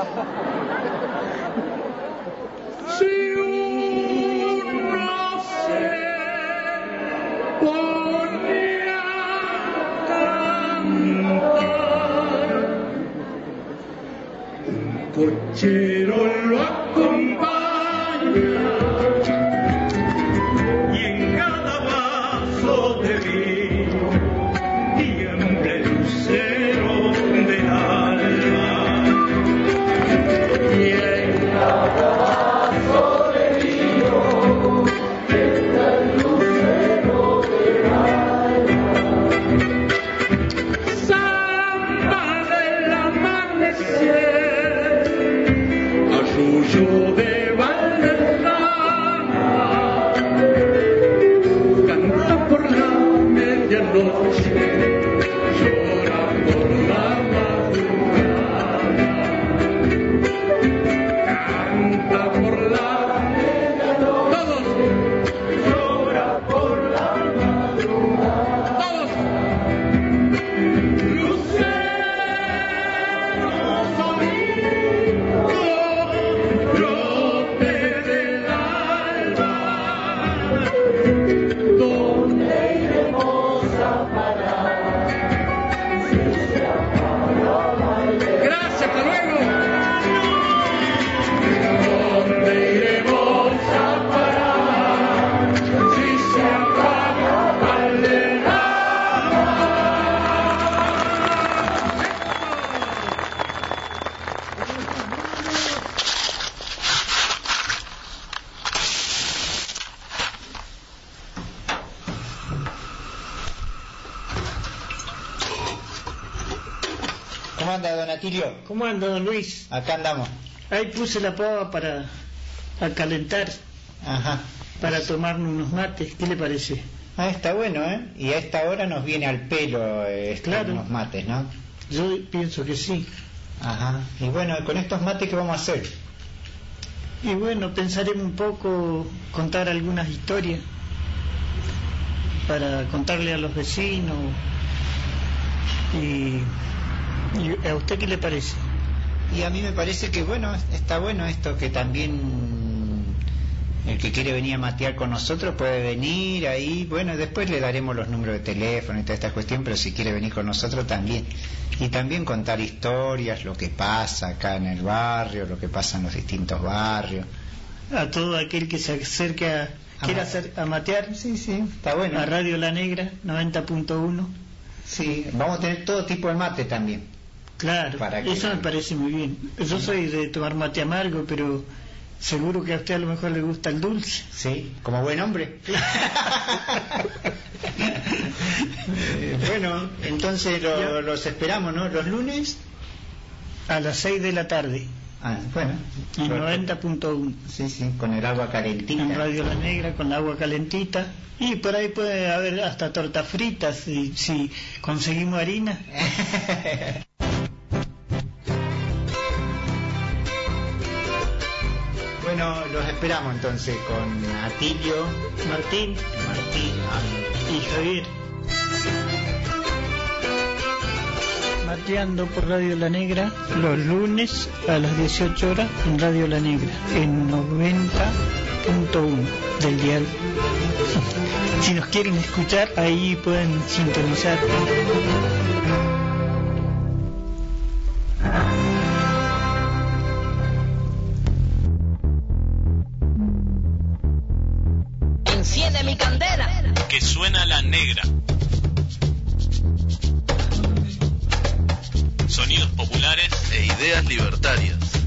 Si uno se pone a cantar, un cochero lo acompaña y en cada vaso de vino tiembla el lucero del alma. Y en cada vaso de vino tiembla el lucero del alma. Samba del amanecer, arrullo de Valderrama, canta por la medianoche, llora por la madrugada, canta por la medianoche, todos, llora por la madrugada, todos, lucero sonido, brote del alba, ¿dónde iremos a parar? Si se apaga Valderrama. Gracias, hasta luego. ¿Dónde iremos a parar? Si se apaga Valderrama. ¿Cómo anda, don Atilio? ¿Cómo anda, don Luis? Acá andamos. Ahí puse la pava para calentar, Ajá. para tomarnos unos mates. ¿Qué le parece? Ah, está bueno, ¿eh? Y a esta hora nos viene al pelo Claro. unos mates, ¿no? Yo pienso que sí. Ajá. Y bueno, con estos mates, ¿qué vamos a hacer? Y bueno, pensaremos un poco, contar algunas historias para contarle a los vecinos. ¿Y a usted qué le parece? Y a mí me parece que, bueno, está bueno esto, que también el que quiere venir a matear con nosotros puede venir ahí. Bueno, después le daremos los números de teléfono y toda esta cuestión, pero si quiere venir con nosotros también. Y también contar historias, lo que pasa acá en el barrio, lo que pasa en los distintos barrios. A todo aquel que se acerque quiera a matear. Sí, sí, está bueno. A Radio La Negra 90.1. Sí, vamos a tener todo tipo de mate también. Claro, eso me parece muy bien. Yo soy de tomar mate amargo, pero seguro que a usted a lo mejor le gusta el dulce. Sí, como buen hombre. Bueno, entonces los esperamos, ¿no? Los lunes a las 6 de la tarde. Ah, bueno. En 90.1. Sí, sí, con el agua calentita. En Radio La Negra, con el agua calentita. Y por ahí puede haber hasta tortas fritas si conseguimos harina. Bueno, los esperamos entonces con Atilio, Martín y Javier. Mateando por Radio La Negra los lunes a las 18 horas en Radio La Negra, en 90.1 del dial. Si nos quieren escuchar, ahí pueden sintonizar. Enciende mi candela. Que suena La Negra. Sonidos populares e ideas libertarias.